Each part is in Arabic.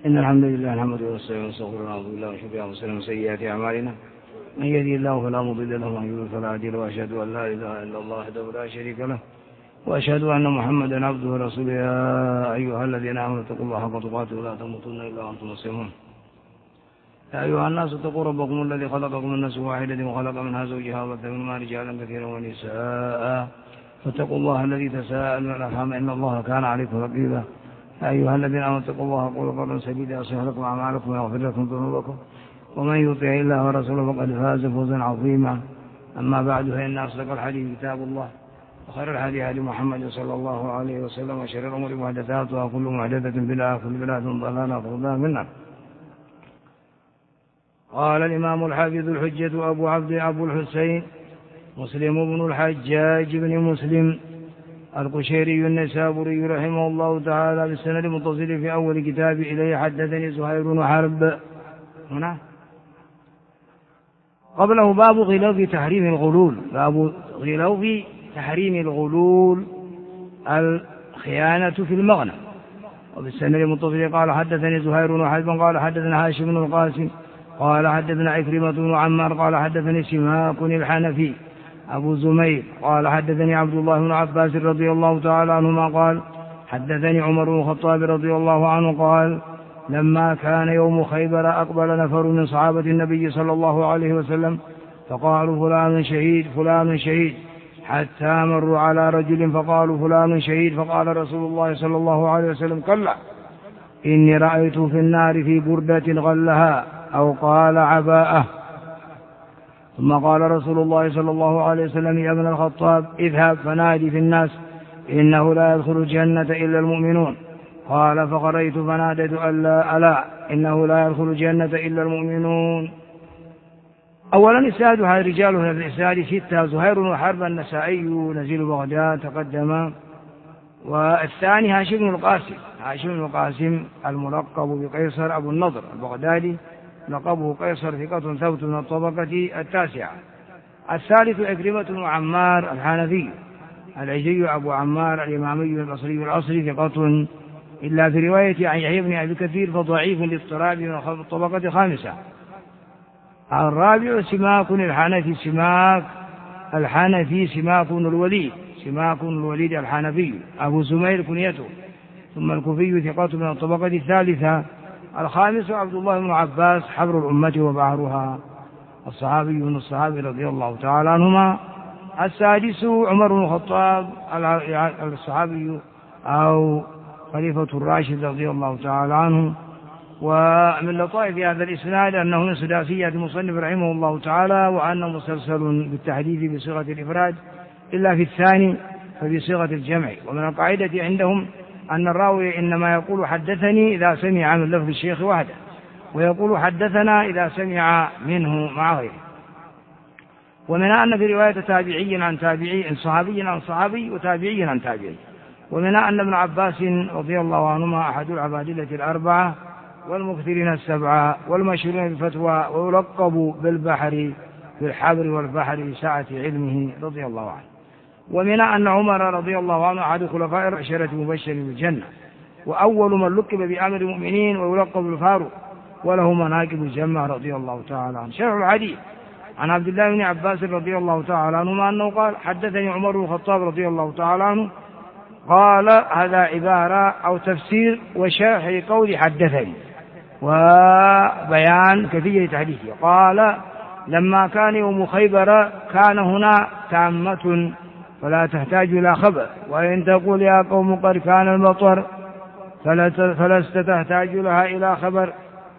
إن الحمد لله نحمده ونستعينه ونستغفره ونعوذ بالله من شرور أنفسنا ومن سيئات أعمالنا من يهده الله فلا مضل له ومن يضلل فلا هادي له وأشهد أن لا إله إلا الله وحده لا شريك له وأشهد أن محمدا عبده ورسوله يا أيها الذين آمنوا اتقوا الله حق تقاته ولا تموتن إلا وأنتم مسلمون يا أيها الناس اتقوا ربكم الذي خلقكم من نفس واحدة وخلق منها زوجها وبث منهما رجالا كثيرا ونساء فاتقوا الله الذي تساءلون الأرحام إن الله كان عليكم رقيبا يا أيها الذين آمنوا اتقوا الله وقولوا قولا سديدا يصلح لكم أعمالكم ويغفر لكم ذنوبكم ومن يطع الله ورسوله فقد فاز فوزا عظيما أما بعد فإن أصدق الحديث كتاب الله وخير الهدي هدي محمد صلى الله عليه وسلم وشر الأمور محدثاتها وكل محدثة بدعة وكل بدعة ضلالة وكل ضلالة في النار. قال الإمام الحافظ الحجة أبو الحسين مسلم بن الحجاج بن مسلم القشيري النسابوري رحمه الله تعالى بالسند المتصل في أول كتاب إليه حدثني زهير بن حرب. هنا قبله باب غلو تحريم الغلول، باب غلو تحريم الغلول الخيانة في المغنم. وبالسند المتصل قال حدثني زهير بن حرب قال حدثنا هاشم بن القاسم قال حدثنا عكرمة بن عمار قال حدثني سماك الحنفي أبو زمير قال حدثني عبد الله بن عباس رضي الله تعالى عنهما قال حدثني عمر بن الخطاب رضي الله عنه قال لما كان يوم خيبر أقبل نفر من صحابة النبي صلى الله عليه وسلم فقالوا فلان شهيد فلان شهيد حتى مروا على رجل فقالوا فلان شهيد فقال رسول الله صلى الله عليه وسلم كلا إني رأيت في النار في بردة غلها أو قال عباءة. ثم قال رسول الله صلى الله عليه وسلم يا ابن الخطاب اذهب فنادي في الناس إنه لا يدخل الجنة إلا المؤمنون. قال فقريت فناديت ألا إنه لا يدخل الجنة إلا المؤمنون. أولا إسناد هذا رجال من الإسناد 6 زهير بن حرب النسائي نزيل بغداد تقدم. والثاني هاشم بن القاسم الملقب بقيصر أبو النضر البغدادي لقبه قيصر ثقة ثبت من الطبقة 9. الثالث عكرمة بن عمار الحنفي العجي أبو عمار الإمامي البصري الأصلي ثقة إلا في رواية عن يحيى بن أبي كثير فضعيف للاضطراب من الطبقة 5. الرابع سماك الحنفي سماك بن الوليد الحنفي أبو زمير كنيته ثم الكوفي ثقة من الطبقة 3. الخامس عبد الله بن عباس حبر الأمة وبعرها الصحابي من الصحابة رضي الله تعالى عنهما. السادس عمر بن الخطاب الصحابي أو خليفة الراشد رضي الله تعالى عنه. ومن لطائف هذا الإسناد أنه من سداسية المصنف رحمه الله تعالى وأنه مسلسل بالتحديث بصيغة الإفراد إلا في الثاني فبصيغة الجمع. ومن القاعدة عندهم أن الراوي إنما يقول حدثني إذا سمع من لفظ الشيخ وحده ويقول حدثنا إذا سمع منه مع غيره. ومن أن في رواية تابعي عن تابعي صحابي عن صحابي وتابعي عن تابعي. ومن أن ابن عباس رضي الله عنهما أحد العبادلة 4 والمكثرين 7 والمشهورين بالفتوى ويلقب بالبحر بالحبر والبحر سعة علمه رضي الله عنه. ومن أن عمر رضي الله عنه أحد خلفاء العشرة المبشرين بالجنة وأول من لقب بأمر المؤمنين ويلقب بالفاروق وله مناقب جمة رضي الله تعالى عنه. شرح الحديث عن عبد الله بن عباس رضي الله تعالى عنهما أنه قال حدثني عمر بن الخطاب رضي الله تعالى عنه قال هذا عبارة أو تفسير وشرح قول حدثني وبيان كيفية حديثه. قال لما كان يوم خيبر كان هنا تامة فلا تحتاج إلى خبر وإن تقول يا قوم قد كان المطر فلست تحتاج لها إلى خبر.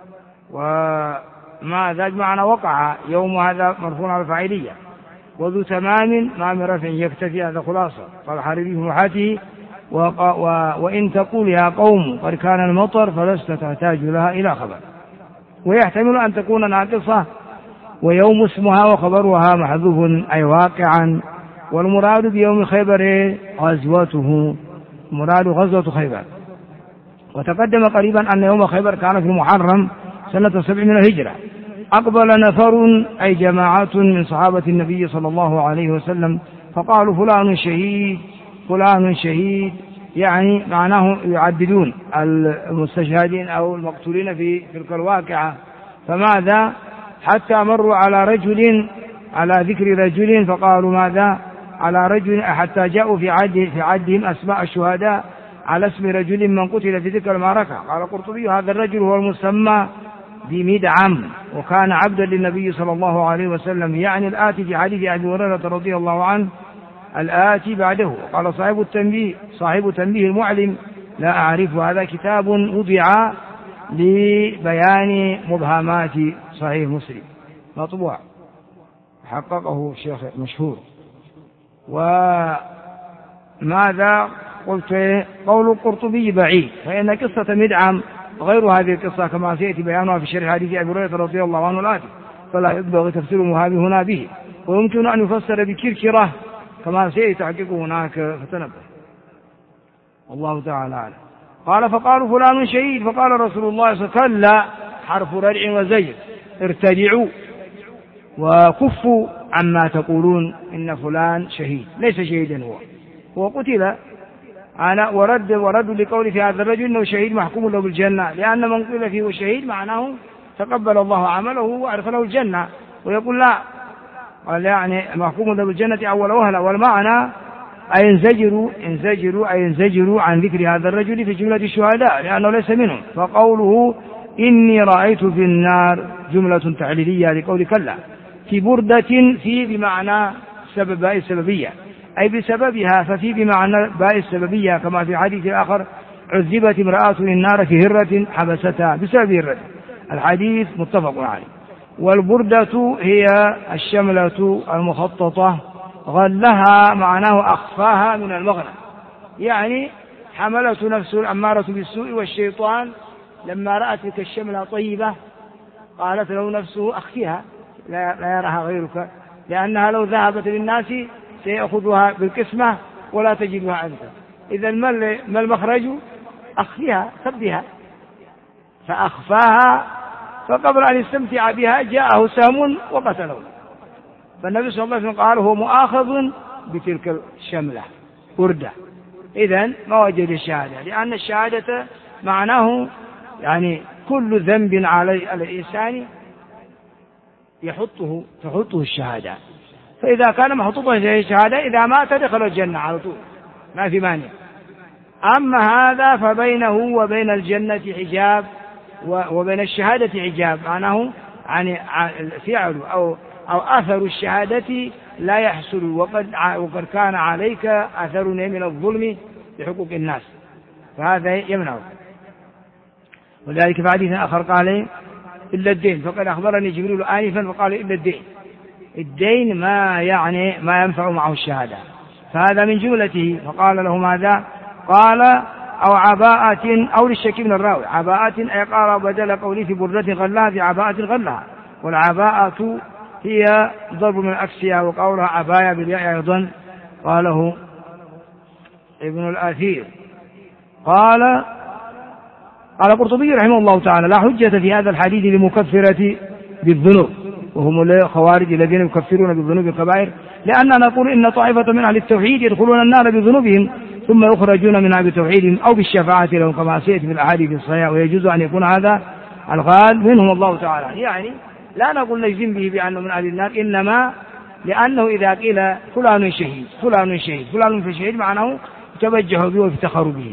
وما ذا معنى وقع يوم هذا مرفوع على الفاعلية وذو تمام ما من رفع يكتفي هذا خلاصة. قال حريري في محاته وإن تقول يا قوم قد كان المطر فلست تحتاج لها إلى خبر. ويحتمل أن تكون ناقصة ويوم اسمها وخبرها محذوف أي واقعا. والمراد بيوم خيبر غزوته مراد غزوة خيبر. وتقدم قريبا أن يوم خيبر كان في المحرم سنة 7 من الهجرة. أقبل نفر أي جماعة من صحابة النبي صلى الله عليه وسلم فقالوا فلان شهيد يعني معناه يعددون المستشهدين أو المقتولين في تلك الواقعة. فماذا؟ حتى مروا على ذكر رجل فقالوا ماذا؟ على رجل، حتى جاءوا في عدهم أسماء الشهداء على اسم رجل من قتل في تلك المعركة. قال القرطبي: هذا الرجل هو المسمى بمدعم، وكان عبدا للنبي صلى الله عليه وسلم، يعني الآتي في حديث أبي هريرة رضي الله عنه الآتي بعده. قال صاحب تنبيه المعلم: لا أعرف. هذا كتاب وضع لبيان مبهمات صحيح مسلم، مطبوع، حققه الشيخ مشهور. وماذا قلت؟ قول القرطبي بعيد، فإن قصة مدعم غير هذه القصة كما سيأتي بيانها في شرح حديث أبي هريرة رضي الله عنه الآتي، فلا ينبغي تفسير مهاب هنا به، ويمكن أن يفسر بكركرة كما سيتحقق هناك، فتنبه. والله تعالى أعلم. قال: فقالوا فلان شهيد، فقال رسول الله صلى الله عليه وسلم: كلا، حرف ردع وزجر، ارتدعوا وكفوا عما تقولون إن فلان شهيد، ليس شهيدا هو قتل. أنا ورد لقول في هذا الرجل إنه شهيد محكوم له بالجنة، لأن من قيل فيه شهيد معناه تقبل الله عمله وأدخله الجنة، ويقول لا، قال يعني محكوم له بالجنة أول وهلة. والمعنى أي ينزجروا عن ذكر هذا الرجل في جملة الشهداء لأنه ليس منهم. فقوله إني رأيت في النار جملة تعليلية لقول كلا، في بردة، في بمعنى سبب باء السببية، أي بسببها، ففي بمعنى باء السببية، كما في حديث آخر: عذبت امرأة النار في هرة حبستها بسبب هرة. الحديث متفق عليه. والبردة هي الشملة المخططة، غلها معناه أخفاها من المغنى، يعني حملته نفسه الأمارة بالسوء والشيطان لما رأت تلك الشملة طيبة قالت له نفسه: أخفيها لا يراها غيرك، لأنها لو ذهبت للناس سيأخذها بالقسمة ولا تجدها أنت. إذا ما المخرج؟ أخفيها، خبيها. فأخفاها، فقبل أن يستمتع بها جاءه سهم وقتله. فالنبي صلى الله عليه وسلم قال: هو مؤاخذ بتلك الشملة بردة. إذن ما وجد الشهادة، لأن الشهادة معناه يعني كل ذنب على الإنسان تحطه الشهادة، فإذا كان محطوطا في الشهادة إذا مات دخل الجنة على طول، ما في مانع. أما هذا فبينه وبين الجنة حجاب وبين الشهادة حجاب، معناه يعني فعل أو أثر الشهادة لا يحصل، وقد كان عليك أثر من الظلم بحقوق الناس، فهذا يمنعه. ولذلك في حديث آخر قال: إلا الدين، فقد أخبرني جبريل آنفا فقال: إلا الدين ما ينفع معه الشهادة، فهذا من جملته. فقال له ماذا؟ قال: أو عباءة، أو للشك من الراوي عباءة، أي قال بدل قولي في بردة غلها في عباءة غلها. والعباءة هي ضرب من الأكسية، وقولها عباية بالياء أيضا، قاله ابن الأثير. قال القرطبي رحمه الله تعالى: لا حجة في هذا الحديث لمكفرة بالذنوب، وهم الخوارج الذين يكفرون بالذنوب الكبائر، لأننا نقول إن طائفة من أهل التوحيد يدخلون النار بذنوبهم ثم يخرجون منها بتوحيدهم أو بالشفاعة لهم، كما سيأتي في الأحاديث الصحيحة، ويجوز أن يكون هذا الغالب منهم الله تعالى. يعني لا نقول نجزم به بأنه من أهل النار، إنما لأنه إذا قيل فلان شهيد فلان شهيد فلان في شهيد معناه تبجحوا به وافتخروا به.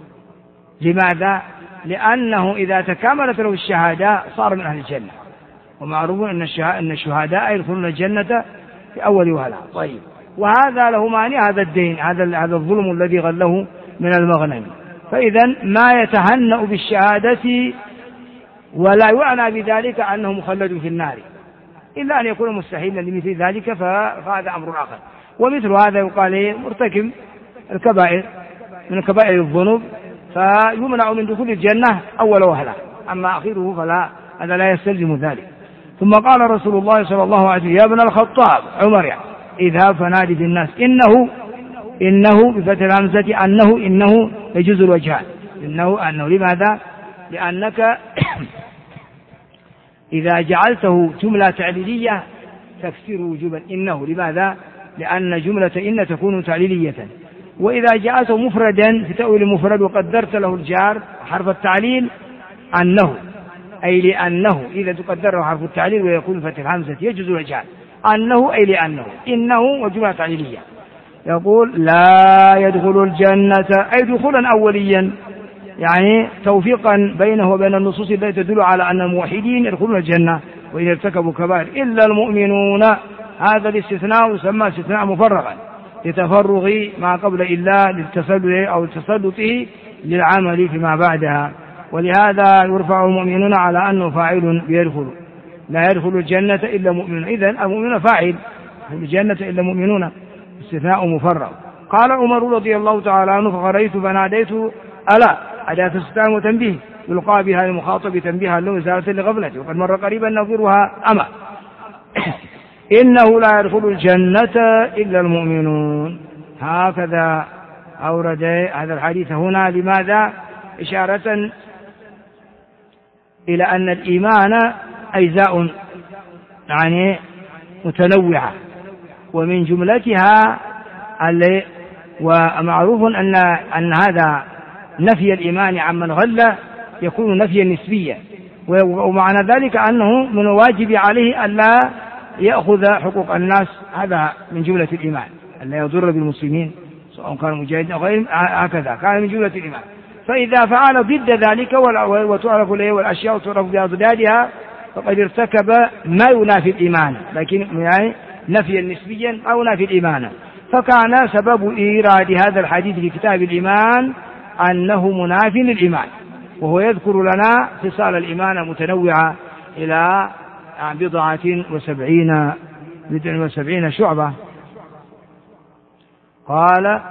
لماذا؟ لأنه إذا تكاملت له الشهادة صار من أهل الجنة، ومعروف أن الشهداء يدخلون الجنة في أول وهلة. طيب، وهذا له معنى هذا الدين، هذا الظلم الذي غله من المغنم. فإذا ما يتهنأ بالشهادة ولا يعنى بذلك أنه مخلد في النار، إلا أن يكون مستحيلا لمثل ذلك، فهذا أمر آخر. ومثل هذا يقال مرتكب الكبائر من كبائر الذنوب فيمنع من دخول الجنة أول وهلة، أما أخيره فلا، هذا لا يستلزم ذلك. ثم قال رسول الله صلى الله عليه وسلم: يا ابن الخطاب، عمر يعني، اذهب فنادي في الناس إنه بفتح الهمزة إنه يجوز الوجهان. إنه لماذا؟ لأنك إذا جعلته جملة تعليلية تكسر وجوبا إنه. لماذا؟ لأن جملة إن تكون تعليلية، وإذا جاءته مفردا في تأويل المفرد وقدرت له الجار حرف التعليل أنه، أي لأنه، إذا تقدر له حرف التعليل ويكون فتح الهمزة يجوز الجار أنه أي لأنه، إنه وجملة تعليلية. يقول لا يدخل الجنة أي دخولا أوليا، يعني توفيقا بينه وبين النصوص التي تدل على أن الموحدين يدخلون الجنة وإذا ارتكبوا كبائر إلا المؤمنون. هذا الاستثناء يسمى استثناء مفرغا لتفرغ ما قبل إلا لتسلطه للعمل فيما بعدها، ولهذا يرفع المؤمنون على أنه فاعل بيدخل. لا يدخل الجنة إلا مؤمنون، إذن المؤمنون فاعل، الجنة إلا مؤمنون، استثناء مفرغ. قال عمر رضي الله تعالى عنه فخرجت فناديت ألا، أداة استفهام وتنبيه يلقى بها المخاطب تنبيها له إزالة لغفلته، وقد مر قريبا نظيرها أما إنه لا يدخل الجنة إلا المؤمنون. هكذا أورد هذا الحديث هنا. لماذا؟ إشارة إلى أن الإيمان أجزاء يعني متنوعة، ومن جملتها ومعروف أن هذا نفي الإيمان عمن غل يكون نفيا نسبيا، ومعنى ذلك أنه من الواجب عليه ألا يأخذ حقوق الناس، هذا من جملة الإيمان، ألا يضر بالمسلمين سواء كان مجاهدين أو غيرهم، هكذا كان من جملة الإيمان. فإذا فعل ضد ذلك وتعرف له والأشياء تعرف بأضدادها فقد ارتكب ما ينافي الإيمان، لكن يعني نفيا نسبيا أو نافي الإيمان. فكان سبب إيراد هذا الحديث في كتاب الإيمان أنه مناف للإيمان، وهو يذكر لنا خصال الإيمان متنوعة إلى 70 شعبة. قال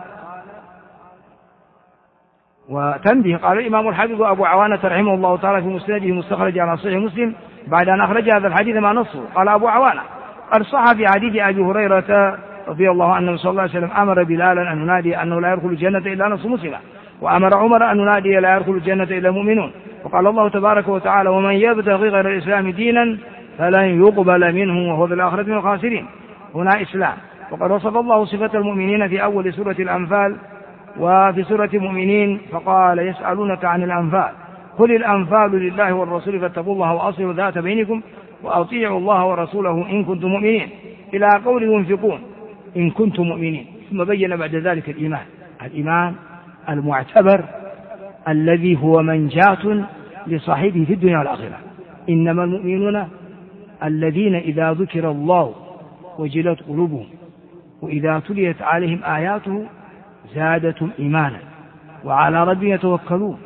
وتنبيه. قال الإمام الحافظ أبو عوانة رحمه الله تعالى في مسنده مستخرج على صحيح مسلم بعد أن أخرج هذا الحديث مع نصه. قال أبو عوانة قد صح في حديث أبي هريرة رضي الله عنه صلى الله عليه وسلم أمر بلالا أن ينادي أنه لا يدخل الجنة إلا نفس مسلمة، وأمر عمر أن ينادي لا يدخل الجنة إلا مؤمنون. وقال الله تبارك وتعالى ومن يبتغي غير الإسلام دينا فلن يقبل منه وهو في الآخرة من الخاسرين. هنا إسلام. وقد وصف الله صفة المؤمنين في أول سورة الأنفال وفي سورة المؤمنين فقال يسألونك عن الأنفال قل الأنفال لله والرسول فاتقوا الله وأصلحوا ذات بينكم وأطيعوا الله ورسوله إن كنتم مؤمنين، إلى قول ينفقون إن كنتم مؤمنين. ثم بين بعد ذلك الإيمان المعتبر الذي هو منجاة لصاحبه في الدنيا والآخرة. إنما المؤمنون الذين إذا ذكر الله وجلت قلوبهم وإذا تليت عليهم آياته زادتهم إيمانا وعلى ربهم يتوكلون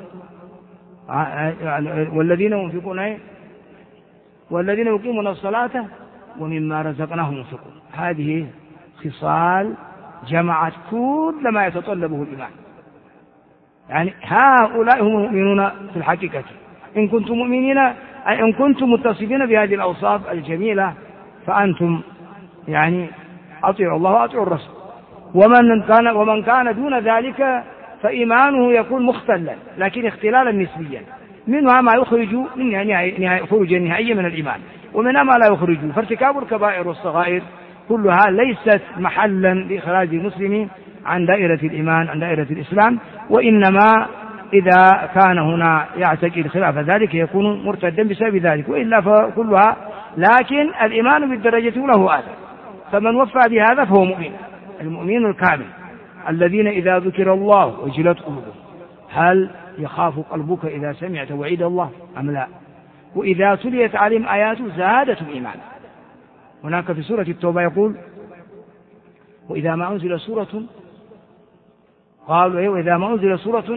والذين ينفقون والذين يقيمون الصلاة ومما رزقناهم ينفقون. هذه خصال جمعت كل ما يتطلبه الإيمان. يعني هؤلاء هم المؤمنون في الحقيقة. إن كنتم مؤمنين أي إن كنتم متصفين بهذه الأوصاف الجميلة فأنتم يعني أطيعوا الله وأطيعوا الرسول. ومن كان دون ذلك فإيمانه يكون مختلا، لكن اختلالا نسبيا، منها ما يخرج خروجا نهائيا من الإيمان، ومنها ما لا يخرج. فارتكاب الكبائر والصغائر كلها ليست محلا لإخراج المسلم عن دائرة الإيمان عن دائرة الإسلام، وإنما إذا كان هنا يعتقد خلاف ذلك يكون مرتدا بسبب ذلك، وإلا فكلها. لكن الإيمان بالدرجة له آثر، فمن وفى بهذا فهو مؤمن، المؤمن الكامل الذين إذا ذكر الله وجلت قلوبهم. هل يخاف قلبك إذا سمعت وعيد الله أم لا؟ وإذا تليت عليهم آياته زادتهم إيمانا. هناك في سورة التوبة يقول وإذا ما أنزل سورة قالوا وإذا ما أنزل سورة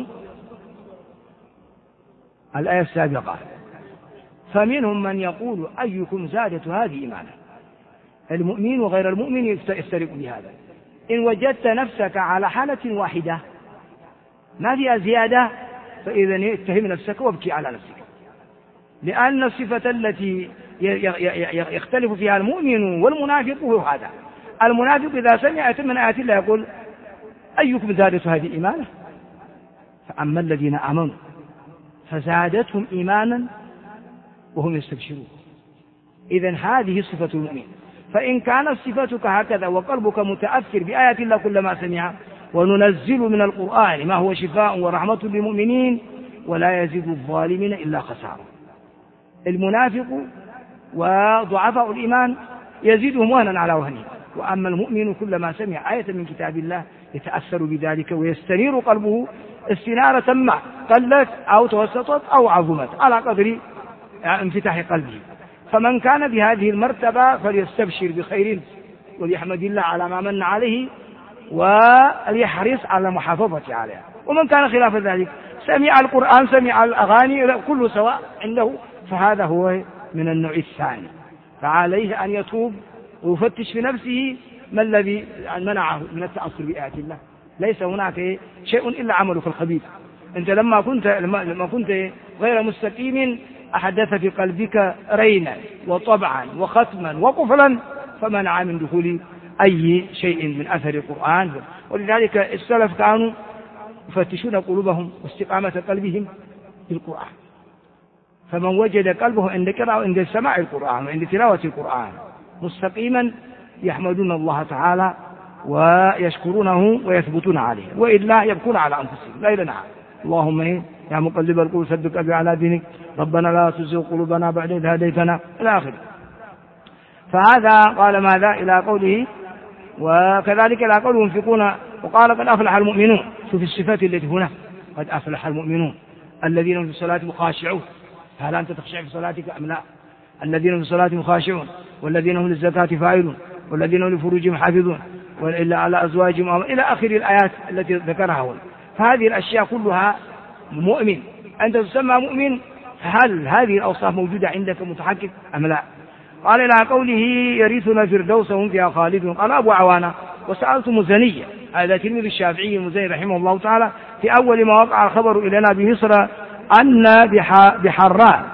الآية السابقة فمنهم من يقول أيكم زادت هذه إيمانا. المؤمن وغير المؤمن يفترق بهذا. إن وجدت نفسك على حالة واحدة ما فيها زيادة فإذا اتهم نفسك وابكي على نفسك، لأن الصفة التي يختلف فيها المؤمن والمنافق هو هذا. المنافق إذا سمع من آيات الله يقول أيكم زادت هذه إيمانا، فأما الذين آمنوا فزادتهم إيمانا وهم يستبشرون. إذن هذه صفة المؤمن. فإن كانت صفتك هكذا وقلبك متأثر بآيات الله كلما سمعها وننزل من القرآن ما هو شفاء ورحمة للمؤمنين ولا يزيد الظالمين إلا خسارة. المنافق وضعفاء الإيمان يزيدهم وهنا على وهنه، وأما المؤمن كلما سمع آية من كتاب الله يتأثر بذلك ويستنير قلبه استنارة ما قلت أو توسطت أو عظمت على قدر انفتاح قلبه. فمن كان بهذه المرتبة فليستبشر بخير وليحمد الله على ما من عليه وليحرص على المحافظة عليها. ومن كان خلاف ذلك سمع القرآن سمع الأغاني كله سواء عنده، فهذا هو من النوع الثاني، فعليه أن يتوب ويفتش في نفسه ما الذي منعه من التأثر بآيات الله. ليس هناك شيء إلا عملك الخبيث. أنت لما كنت غير مستقيم أحدث في قلبك رينا وطبعا وختما وقفلا فمنع من دخول أي شيء من أثر القرآن. ولذلك السلف كانوا يفتشون قلوبهم واستقامة قلبهم بالقرآن، فمن وجد قلبه عند قراءة عند سماع القرآن وعند تلاوة القرآن مستقيما يحمدون الله تعالى ويشكرونه ويثبتون عليه، وإلا يبكون على أنفسهم لا إله. اللهم يا مقلب القلوب ثبت قلبي على دينك، ربنا لا تزغ قلوبنا بعد إذ هديتنا إلى آخره. فهذا قال ماذا إلى قوله وكذلك إلى قوله ينفقون، وقال قد أفلح المؤمنون. شوف الصفات التي هنا، قد أفلح المؤمنون الذين في صلاتهم خاشعون. هل أنت تخشع في صلاتك أم لا؟ الذين في صلاتهم خاشعون والذين هم للزكاة فاعلون والذين هم لفروجهم حافظون وإلا على أزواجهم إلى آخر الآيات التي ذكرها هنا. فهذه الأشياء كلها مؤمن، أنت تسمى مؤمن. هل هذه الأوصاف موجودة عندك متحقق أم لا؟ قال إلى قوله يرثون الفردوس وهم فيها خالدون. قال أبو عوانة وسألت مزنية، هذا تلميذ الشافعي المزني رحمه الله تعالى، في أول ما وقع الخبر إلينا بمصر أن بحراء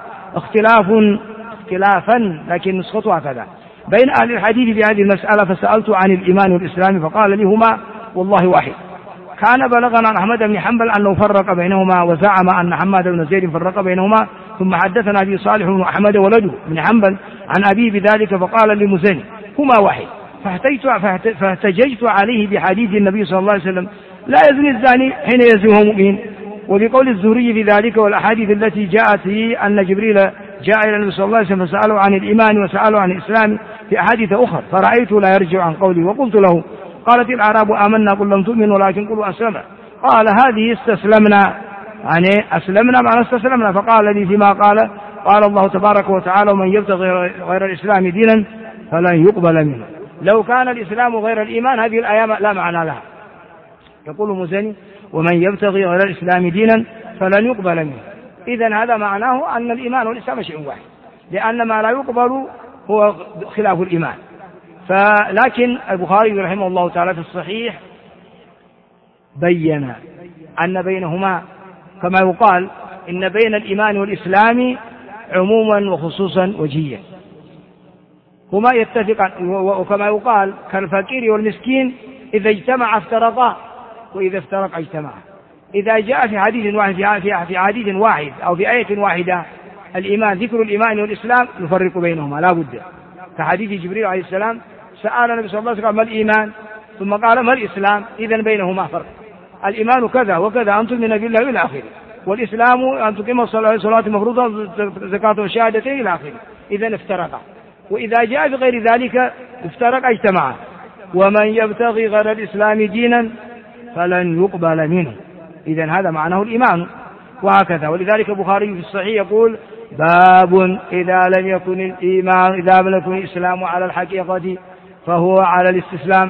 اختلافا لكن نسختها كذا بين أهل الحديث في هذه المسألة، فسألت عن الإيمان والإسلام فقال لي هما والله واحد. كان بلغنا عن أحمد بن حنبل أنه فرق بينهما وزعم أن حماد بن زيد فرق بينهما، ثم حدثنا أبي صالح بن أحمد ولده بن حنبل عن أبيه بذلك فقال لمزني هما واحد. فاحتججت عليه بحديث النبي صلى الله عليه وسلم لا يزني الزاني حين يزني مؤمن، وبقول الزهري في ذلك، والأحاديث التي جاءت في أن جبريل جاء إلى النبي صلى الله عليه وسلم فسأله عن الإيمان وسأله عن الإسلام في أحاديث أخرى، فرأيت لا يرجع عن قولي وقلت له قالت الأعراب آمنا قل لم تؤمن ولكن قلوا أسلمنا. قال هذه استسلمنا، يعني أسلمنا معنى استسلمنا. فقال لي فيما قال الله تبارك وتعالى ومن يبتغي غير الإسلام دينا فلن يقبل منه. لو كان الإسلام غير الإيمان هذه الآية لا معنى لها. يقول مزني ومن يبتغي غير الإسلام دينا فلن يقبل منه. إذن هذا معناه أن الإيمان والإسلام شيء واحد، لأن ما لا يقبل هو خلاف الإيمان. لكن البخاري رحمه الله تعالى في الصحيح بين أن بينهما كما يقال إن بين الإيمان والإسلام عموما وخصوصا وجيا، هما يتفقان. وكما يقال كالفقير والمسكين إذا اجتمع افترقا وإذا افترق اجتمعا. إذا جاء في حديث واحد في حديث واحد أو في آية واحدة الإيمان ذكر الإيمان والإسلام نفرق بينهما لا بد، كحديث جبريل عليه السلام سأل النبي صلى الله عليه وسلم ما الإيمان ثم قال ما الإسلام، إذن بينهما فرق. الإيمان كذا وكذا أن تؤمن بالله إلى آخره، والإسلام أن تقيم الصلاة المفروضة زكاة وشهادتين إلى آخره. إذن افترقا، وإذا جاء بغير ذلك افترق اجتمعا. ومن يبتغي غير الإسلام دينا فلن يقبل منه. إذن هذا معناه الإيمان وهكذا. ولذلك البخاري في الصحيح يقول باب إذا لم يكن الإسلام على الحقيقة فهو على الاستسلام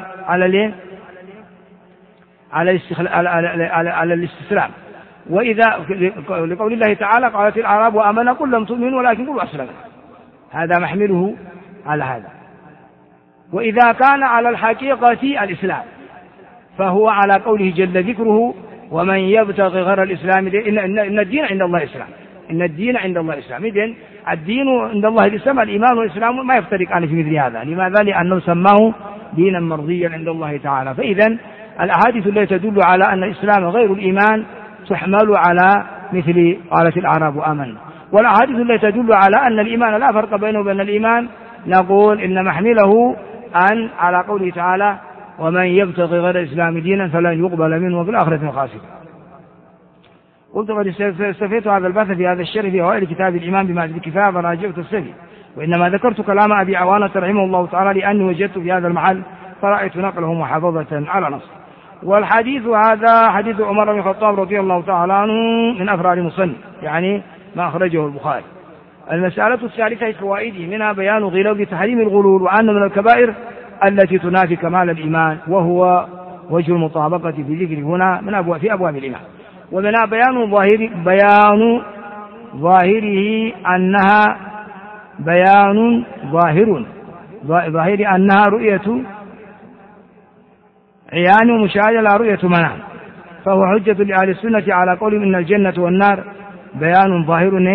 على الاستسلام. وإذا لقول الله تعالى قالت الأعراب آمنا قل لم تؤمنوا ولكن قلوا أسلمنا، هذا محمله على هذا. وإذا كان على الحقيقة الإسلام فهو على قوله جل ذكره ومن يبتغي غير الإسلام إن الدين عند الله الإسلام. إن الدين عند الله الإسلام. إذن الدين عند الله الإسلام. الإيمان والإسلام ما يفترقان في مثل هذا. لماذا؟ لأنه سماه دينا مرضيا عند الله تعالى. فإذن الأحاديث التي تدل على أن الإسلام غير الإيمان تحمل على مثل قالت الأعراب آمنا، والأحاديث التي تدل على أن الإيمان لا فرق بينه وبين الإيمان نقول إن محمله أن على قوله تعالى ومن يبتغي غير الإسلام دينا فلن يقبل منه وفي الآخرة خاسر. قلت قد استفدت هذا البحث في هذا الشرح في أوائل كتاب الإمام بمعرفة الكفاية فراجعت السفي، وإنما ذكرت كلام أبي عوانة رحمه الله تعالى لأني وجدت في هذا المحل فرأيت نقله محافظة على نص. والحديث هذا حديث عمر بن الخطاب رضي الله تعالى عنه من أفراد المصنف، يعني ما أخرجه البخاري. المسألة الثالثة في فوائده منها بيان غلظ تحريم الغلول، وأن من الكبائر التي تنافي كمال الإيمان، وهو وجه المطابقة في ذكر هنا من في أبواب الإيمان. ومنها بيان ظاهره أنها بيان ظاهر أنها رؤية عيان ومشاهدة لا رؤية منام، فهو حجة لأهل السنة على قولهم إن الجنة والنار بيان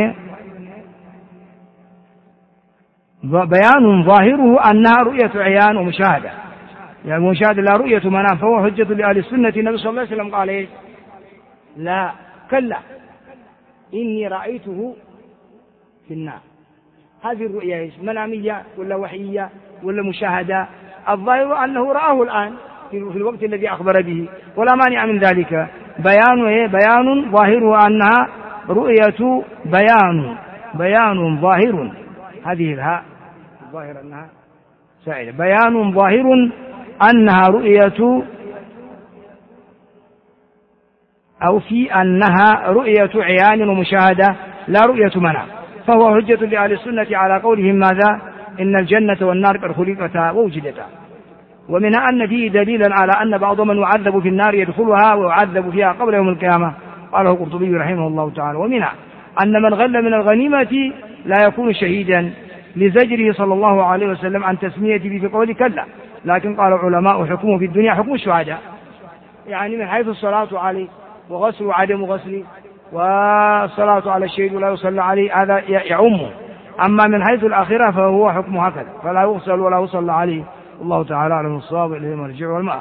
ظاهره أنها رؤية عيان ومشاهدة، يعني مشاهدة لا رؤية منام، فهو حجة لأهل السنة. النبي صلى الله عليه وسلم قال إيه؟ لا كلا إني رأيته في النار. هذه الرؤية منامية ولا وحيية ولا مشاهدة؟ الظاهر أنه رآه الآن في الوقت الذي أخبر به، ولا مانع من ذلك. بيان ظاهره أنها رؤية بيان ظاهر، هذه الهاء الظاهر أنها سائلة، بيان ظاهر أنها رؤية أو في أنها رؤية عيان ومشاهدة لا رؤية منام، فهو حجة لأهل السنة على قولهم ماذا؟ إن الجنة والنار قد خلقتا ووجدتا. ومنها أن فيه دليلا على أن بعض من يعذب في النار يدخلها ويعذب فيها قبل يوم القيامة، قاله القرطبي رحمه الله تعالى. ومنها أن من غل من الغنيمة لا يكون شهيدا، لزجره صلى الله عليه وسلم عن تسميته في قوله كلا، لكن قال العلماء حكمه في الدنيا حكم الشهداء، يعني من حيث الصلاة عليه وغسل وعدم غسل والصلاة على الشهيد ولا يصلى عليه، هذا يعمه. أما من حيث الآخرة فهو حكم هكذا، فلا يغسل ولا يصلى عليه. الله تعالى أعلم الصواب، إليه المرجع والمآب.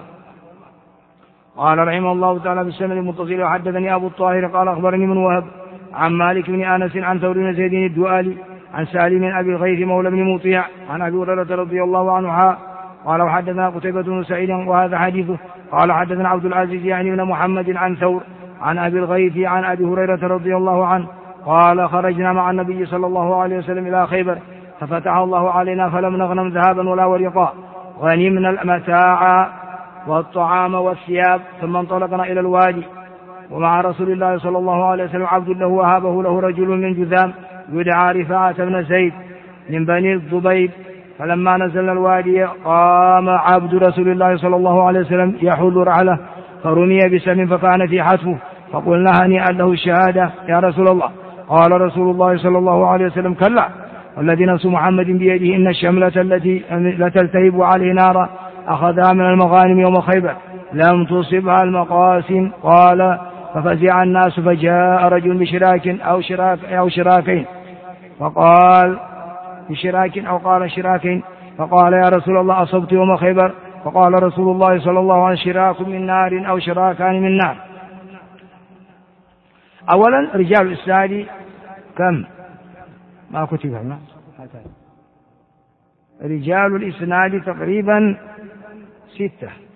قال رحمه الله تعالى بالسند المتصل وحدثني أبو الطاهر قال أخبرني من وهب عن مالك بن أنس عن ثور بن زيد الدؤالي عن سالم أبي الغيث مولى بن مطيع عن أبي هريرة رضي الله عنه قال وحدثنا قتيبة بن سعيد وهذا حديثه. قال حدثنا عبد العزيز يعني بن محمد عن ثور عن أبي الغيث عن أبي هريرة رضي الله عنه قال خرجنا مع النبي صلى الله عليه وسلم إلى خيبر ففتح الله علينا فلم نغنم ذهابا ولا ورقا، غنمنا المتاع والطعام والثياب، ثم انطلقنا إلى الوادي ومع رسول الله صلى الله عليه وسلم عبد له وهابه له رجل من جذام يدعى رفاعة بن زيد من بني الضبيب. فلما نزلنا الوادي قام عبد رسول الله صلى الله عليه وسلم يحل رحله فرمي بسهم فكان في حتفه، فقلنا هنيئا له الشهادة يا رسول الله. قال رسول الله صلى الله عليه وسلم كلا والذي نفس محمد بيده إن الشملة التي لتلتهب عليه نارا أخذها من المغانم يوم خيبر لم تصبها المقاسم. قال ففزع الناس فجاء رجل بشراك أو شراكين فقال بشراك أو قال شراكين فقال يا رسول الله أصبت يوم خيبر؟ فقال رسول الله صلى الله عليه وسلم شراك من نار أو شراكان من نار. أولا رجال الإسناد كم؟ ما كتب هنا رجال الإسناد تقريبا 6.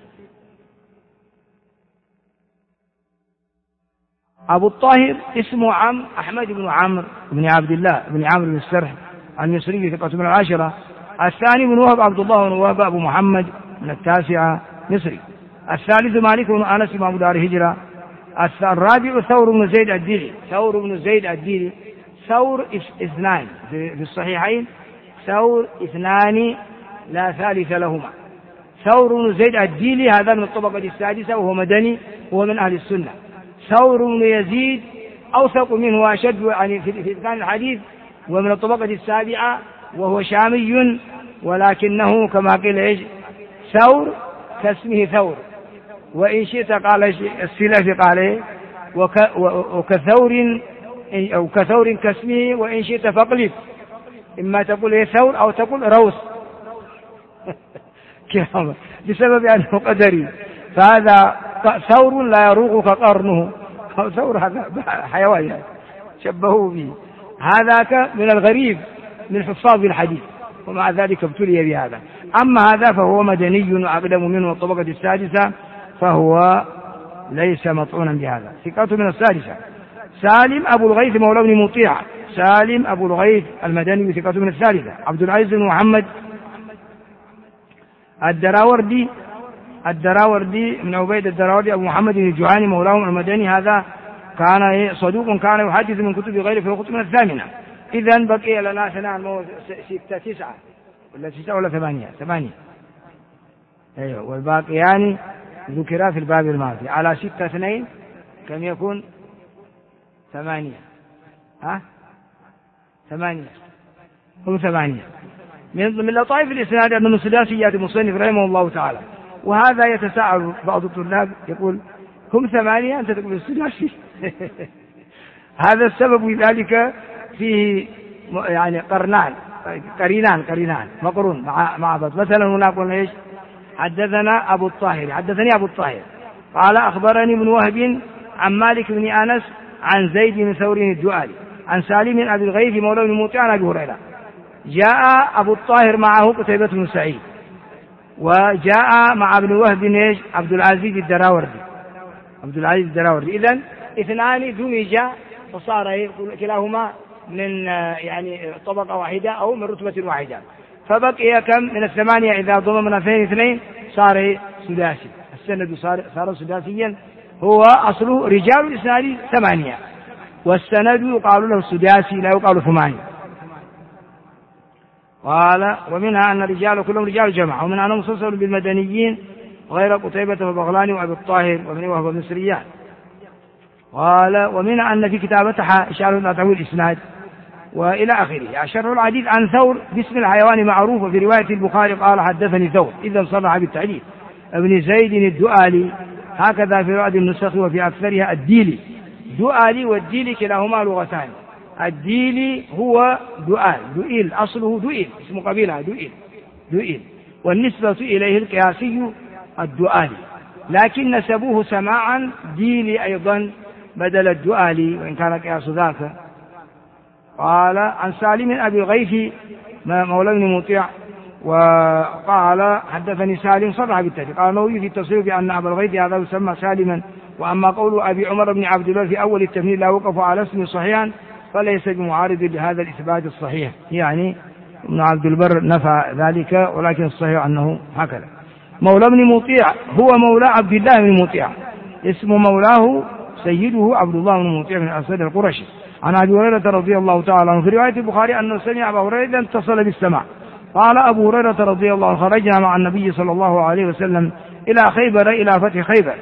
أبو الطاهر اسمه أحمد بن عمرو بن عبد الله بن عمرو بن السرح المصري ثقة من 10. الثاني بن وهب عبد الله بن وهب أبو محمد من 9 مصري. الثالث مالك بن أنس إمام دار الهجرة. الرابع ثور بن زيد الديلي. ثور 2 في الصحيحين، ثور 2 لا ثالث لهما. ثور بن زيد الديلي هذا من الطبقة السادسة وهو مدني وهو من أهل السنة. ثور بن يزيد أوثق منه وأشد يعني في إتقان الحديث ومن الطبقة السابعة وهو شامي، ولكنه كما قيل إيش ثور كاسمه ثور، وإن شئت قال السلف قال إيه وكثور أو كثور كاسمه، وإن شئت فاقلب إما تقول إيه ثور أو تقول روس بسبب أنه قدري، فهذا ثور لا يروق كقرنه، ثور هذا حيوان يعني شبهوه به. هذاك من الغريب من حفاظ الحديث، ومع ذلك ابتلي بهذا. أما هذا فهو مدني وأقدم منه الطبقة السادسة، فهو ليس مطعونا بهذا. ثقته من السادسة. سالم أبو الغيث مولى بن مطيع، سالم أبو الغيث المدني ثقته من الثالثة. عبد العزيز بن محمد الدراوردي من عبيد الدراوردي أبو محمد الجهاني مولاهم المدني، هذا كان صدوق كان يحدث من كتب غيره في الكتب من الثامنة. إذن بقي لنا ثناء 9 ولا 9 ولا 8 أيوه، والباقيان ذكرا في الباب الماضي على 6 2 كم يكون 8 هم 8. من لطائف الإسناد أن من سداسيات المصنف رحمه الله تعالى، وهذا يتساءل بعض الطلاب يقول هم 8 أنت تقول السداسي هذا السبب ذلك فيه يعني قرينان مقرون مع بعض. مثلا هنا قلنا ايش؟ حدثني أبو الطاهر قال أخبرني ابن وهب عن مالك بن أنس عن زيد بن ثور الدؤلي عن سالم أبي الغيث مولى بن مطيع عن أبي هريرة. جاء أبو الطاهر معه قتيبة بن سعيد، وجاء مع ابن وهب ايش؟ عبد العزيز الدراوردي. إذن 2 دمجا فصار كلاهما من يعني طبقة واحدة أو من رتبة واحدة، فبقي كم من 8 إذا ضممنا 2 صار سداسي. السند صار سداسيا، هو أصله رجال الإسناد 8 والسند يقال له السداسي لا يقال 8. قال ومنها أن الرجال كلهم رجال جماعة، ومنها أنه مسلسل بالمدنيين غير قتيبة وبغلاني وأبي الطاهر وابن وهب بن سريان. قال ومنها أن في كتابتها إشارة إلى تحويل الإسناد وإلى آخره. شرح الحديث عن ثور باسم الحيوان معروف، وفي رواية البخاري قال حدثني ثور، إذا صرح بالتعليل. ابن زيد الدؤلي هكذا في بعض النسخ وفي أكثرها الديلي. دؤلي والديلي كلاهما لغتان. الديلي هو دؤيل أصله دؤيل، اسم قبيلة دؤيل، والنسبة إليه القياسي الدؤلي، لكن نسبوه سماعا ديلي أيضا بدل الدؤلي وإن كان قياس ذاك. قال عن سالم أبي الغيث مولى بن مطيع، وقال حدثني سالم صرح بالتحديد. قال النووي في التصريح بأن أبا الغيث هذا يسمى سالما، وأما قول أبي عمر بن عبد الله في أول التمهيد لا وقف على اسم صحيحا فليس بمعارض لهذا الإثبات الصحيح، يعني ابن عبد البر نفى ذلك، ولكن الصحيح أنه هكذا. مولى بن مطيع هو مولى عبد الله بن مطيع، اسم مولاه سيده عبد الله بن مطيع من أسد القرشي. عن أبي هريرة رضي الله تعالى عنه في رواية البخاري أنه سمع أبا هريرة اتصل بالسماع. قال أبو هريرة رضي الله عنه خرجنا مع النبي صلى الله عليه وسلم إلى خيبر، إلى فتح خيبر.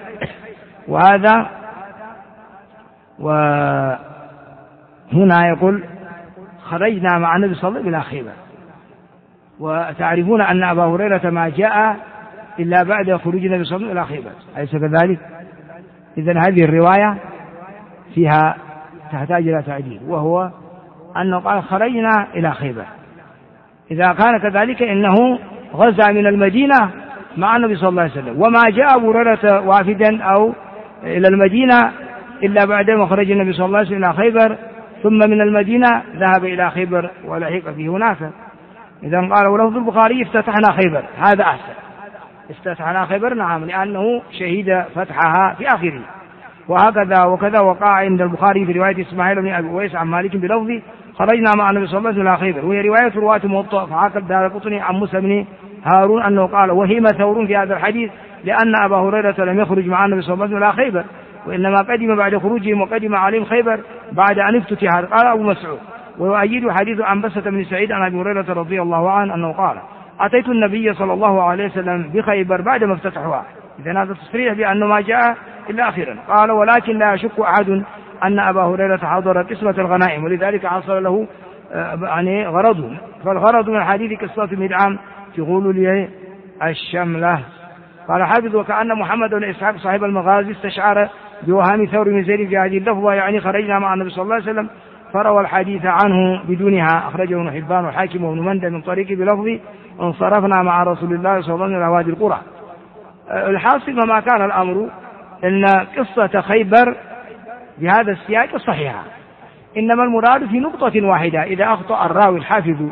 وهنا يقول خرجنا مع النبي صلى الله عليه وسلم إلى خيبر، وتعرفون أن أبا هريرة ما جاء إلا بعد خروج النبي صلى الله عليه وسلم إلى خيبر، أليس كذلك؟ إذن هذه الرواية فيها تحتاج إلى تعديل، وهو أنه قال خرجنا إلى خيبر. إذا كان كذلك إنه غزا من المدينة مع النبي صلى الله عليه وسلم، وما جاء أبو هريرة وافدا أو إلى المدينة إلا بعدما خرج النبي صلى الله عليه وسلم إلى خيبر، ثم من المدينة ذهب إلى خيبر ولحق فيه هناك. إذن قال ولفظ البخاري افتتحنا خيبر، هذا أحسن، افتتحنا خيبر نعم، لأنه شهد فتحها في آخره. وكذا وقع عند البخاري في رواية إسماعيل بن أبي أويس عن مالك بلفظ خرجنا مع النبي صلى الله عليه وسلم إلى خيبر، وهي رواية رواة موطأ. فعقد دارقطني عن موسى بن هارون أنه قال وهم ثور في هذا الحديث، لأن أبا هريرة لم يخرج مع النبي صلى الله عليه وسلم إلى خيبر، وإنما قدم بعد خروجهم، وقدم عليهم خيبر بعد أن افتتح. قال أبو مسعود ويؤيد حديث عنبسة بن سعيد عن أبي هريرة رضي الله عنه أنه قال أتيت النبي صلى الله عليه وسلم بخيبر بعدما افتتحوها. إذن هذا تصريح بأنه ما جاء إلا أخيرا. قال ولكن لا يشك أحد أن أبا هريرة حضر قسمة الغنائم، ولذلك حصل له يعني غرضه. فالغرض من الحديث قصة مدعم تقول لي الشملة. قال حافظ وكأن محمد بن إسحاق صاحب المغازي استشعر بوهام ثور بن زيد في هذه اللفظة، يعني خرجنا مع النبي صلى الله عليه وسلم، فروى الحديث عنه بدونها، أخرجه ابن حبان والحاكم وابن مندى من طريق بلفظ انصرفنا مع رسول الله صلى الله عليه وسلم إلى وادي القرى. الحاصل ما كان الأمر إن قصة خيبر بهذا السياق صحيحة، إنما المراد في نقطة واحدة إذا أخطأ الراوي الحافظ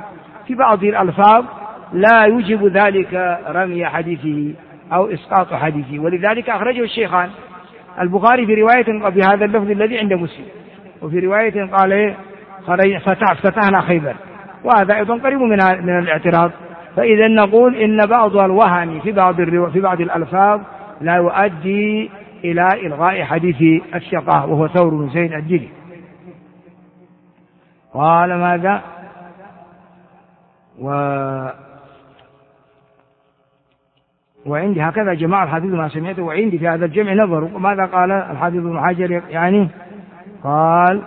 في بعض الألفاظ لا يوجب ذلك رمي حديثه أو إسقاط حديثه، ولذلك أخرجه الشيخان البخاري في رواية بهذا اللفظ الذي عند مسلم، وفي رواية قال فتحنا خيبر، وهذا أيضا قريب من الاعتراض. فإذا نقول إن بعض الوهم في بعض الألفاظ لا يؤدي إلى إلغاء حديث الثقة وهو ثور بن زيد الديلي. قال ماذا؟ وعندي هكذا جماعة الحديث ما سمعته، وعندي في هذا الجمع نظر. ماذا قال الحافظ ابن حجر؟ يعني قال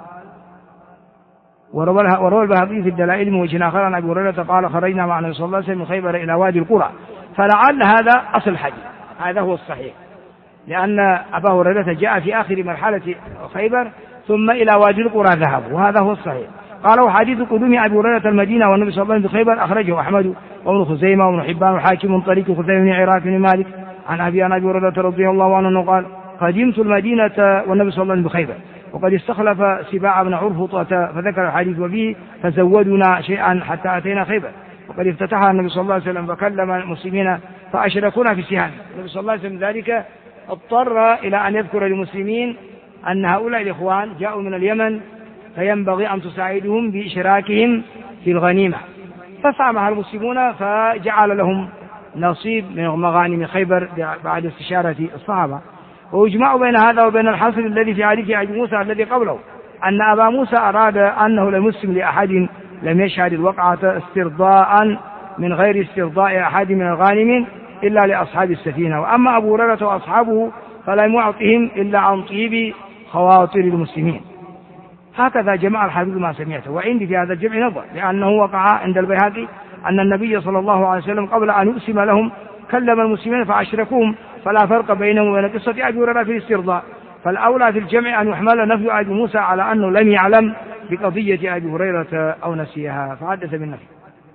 وروى البهقي في الدلائل من وجه آخر عن أبي هريرة قال خرجنا مع النبي صلى الله عليه وسلم من خيبر إلى وادي القرى، فلعل هذا أصل الحديث، هذا هو الصحيح، لأن أبا هريرة جاء في آخر مرحلة خيبر ثم إلى وادي القرى ذهب، وهذا هو الصحيح. قالوا حديث قدوم أبي هريرة المدينة والنبي صلى الله عليه وسلم بخيبر أخرجه أحمد وابن خزيمة وابن حبان والحاكم من طريق خزيمة بن عراك بن مالك عن أبي هريرة رضي الله عنه قال قدمت المدينة والنبي صلى الله عليه وسلم بخيبر وقد استخلف سباع بن عرفطة فذكر الحديث وفيه فزودنا شيئا حتى أتينا خيبر وقد افتتحها النبي صلى الله عليه وسلم فكلم المسلمين فأشركونا في سهام. النبي صلى الله عليه وسلم ذلك اضطر إلى أن يذكر للمسلمين أن هؤلاء الإخوان جاءوا من اليمن فينبغي أن تساعدهم بإشراكهم في الغنيمة، فسامح المسلمون فجعل لهم نصيب من مغانم خيبر بعد استشارة الصحابة. ويجمع بين هذا وبين الحصر الذي في حديث أبي موسى الذي قبله أن أبا موسى أراد أنه لم يسلم لأحد لم يشهد الوقعة استرضاء من غير استرضاء أحد من الغانم إلا لأصحاب السفينة، وأما أبو هريرة وأصحابه فلم يعطهم إلا عن طيب خواطر المسلمين. هكذا جمع الحديث ما سمعته. وعندي في هذا الجمع نظر، لأنه وقع عند البيهقي أن النبي صلى الله عليه وسلم قبل أن يقسم لهم كلم المسلمين فأشركوهم، فلا فرق بينهم وبين قصة أبي هريرة في الاسترضاء، فالأولى في الجمع أن يحمل نفي أبي موسى على أنه لم يعلم بقضية أبي هريرة أو نسيها فحدث بالنفي.